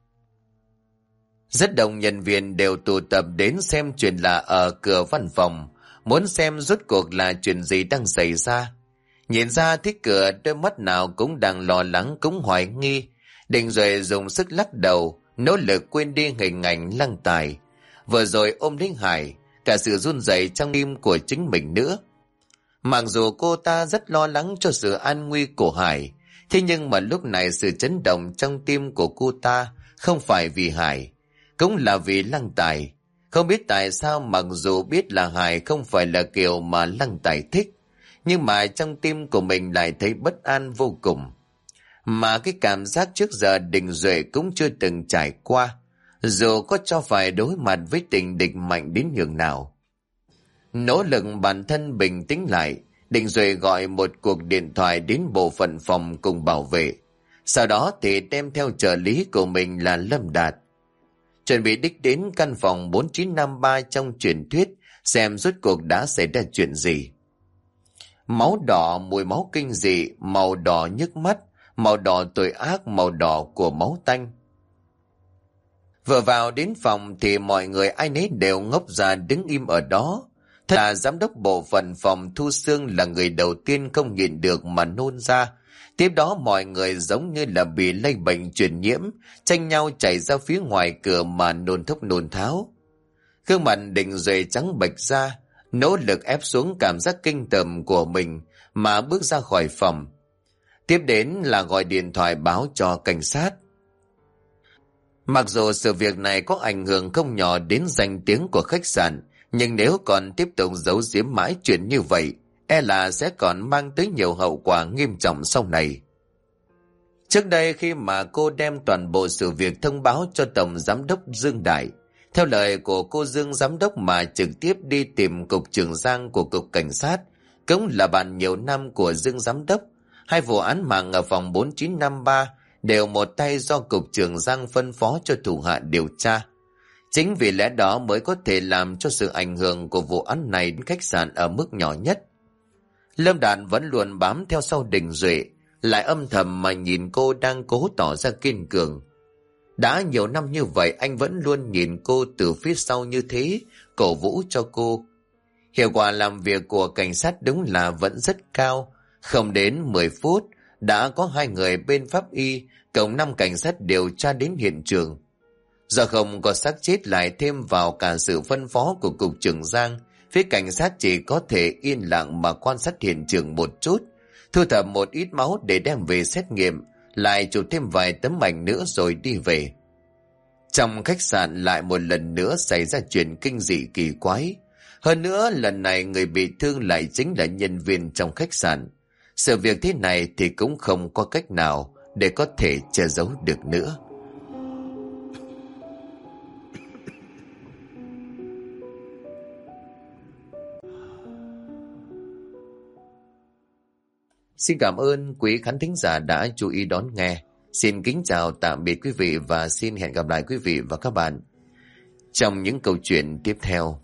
Rất đông nhân viên đều tụ tập đến xem chuyện lạ ở cửa văn phòng, muốn xem rốt cuộc là chuyện gì đang xảy ra. Nhìn ra thấy cửa, đôi mắt nào cũng đang lo lắng cũng hoài nghi. Đình Duệ dùng sức lắc đầu, nỗ lực quên đi hình ảnh Lăng Tài vừa rồi ôm lấy Hải, cả sự run rẩy trong tim của chính mình nữa. Mặc dù cô ta rất lo lắng cho sự an nguy của Hải, thế nhưng mà lúc này sự chấn động trong tim của cô ta không phải vì Hải, cũng là vì Lăng Tài. Không biết tại sao mặc dù biết là Hải không phải là kiểu mà Lăng Tài thích, nhưng mà trong tim của mình lại thấy bất an vô cùng. Mà cái cảm giác trước giờ Đình Duệ cũng chưa từng trải qua, dù có cho phải đối mặt với tình địch mạnh đến nhường nào. Nỗ lực bản thân bình tĩnh lại, Đình Duệ gọi một cuộc điện thoại đến bộ phận phòng cùng bảo vệ. Sau đó thì đem theo trợ lý của mình là Lâm Đạt. chuẩn bị đích đến căn phòng 4953 trong truyền thuyết, xem rốt cuộc đã xảy ra chuyện gì. Máu đỏ, mùi máu kinh dị, màu đỏ nhức mắt, màu đỏ tội ác, màu đỏ của máu tanh. Vừa vào đến phòng thì mọi người ai nấy đều ngốc ra đứng im ở đó. Thật là giám đốc bộ phận phòng Thu Sương là người đầu tiên không nhịn được mà nôn ra. Tiếp đó mọi người giống như là bị lây bệnh truyền nhiễm, tranh nhau chạy ra phía ngoài cửa mà nôn thốc nôn tháo. Gương mặt Định Duệ trắng bệch ra, nỗ lực ép xuống cảm giác kinh tởm của mình mà bước ra khỏi phòng. Tiếp đến là gọi điện thoại báo cho cảnh sát. Mặc dù sự việc này có ảnh hưởng không nhỏ đến danh tiếng của khách sạn, nhưng nếu còn tiếp tục giấu giếm mãi chuyện như vậy, e là sẽ còn mang tới nhiều hậu quả nghiêm trọng sau này. Trước đây khi mà cô đem toàn bộ sự việc thông báo cho Tổng Giám đốc Dương Đại, theo lời của cô Dương Giám đốc mà trực tiếp đi tìm Cục trưởng Giang của Cục Cảnh sát, cũng là bạn nhiều năm của Dương Giám đốc. Hai vụ án mạng ở phòng 4953 đều một tay do Cục trưởng Giang phân phó cho thủ hạ điều tra. Chính vì lẽ đó mới có thể làm cho sự ảnh hưởng của vụ án này đến khách sạn ở mức nhỏ nhất. Lâm Đạt vẫn luôn bám theo sau Đình Duệ, lại âm thầm mà nhìn cô đang cố tỏ ra kiên cường. Đã nhiều năm như vậy anh vẫn luôn nhìn cô từ phía sau như thế, cổ vũ cho cô. Hiệu quả làm việc của cảnh sát đúng là vẫn rất cao. Không đến 10 phút, đã có 2 người bên pháp y, cộng 5 cảnh sát điều tra đến hiện trường. Do không có xác chết lại thêm vào cả sự phân phó của Cục trưởng Giang, phía cảnh sát chỉ có thể yên lặng mà quan sát hiện trường một chút, thu thập một ít máu để đem về xét nghiệm, lại chụp thêm vài tấm ảnh nữa rồi đi về. Trong khách sạn lại một lần nữa xảy ra chuyện kinh dị kỳ quái. Hơn nữa lần này người bị thương lại chính là nhân viên trong khách sạn. Sự việc thế này thì cũng không có cách nào để có thể che giấu được nữa. Xin cảm ơn quý khán thính giả đã chú ý đón nghe. Xin kính chào tạm biệt quý vị và xin hẹn gặp lại quý vị và các bạn trong những câu chuyện tiếp theo.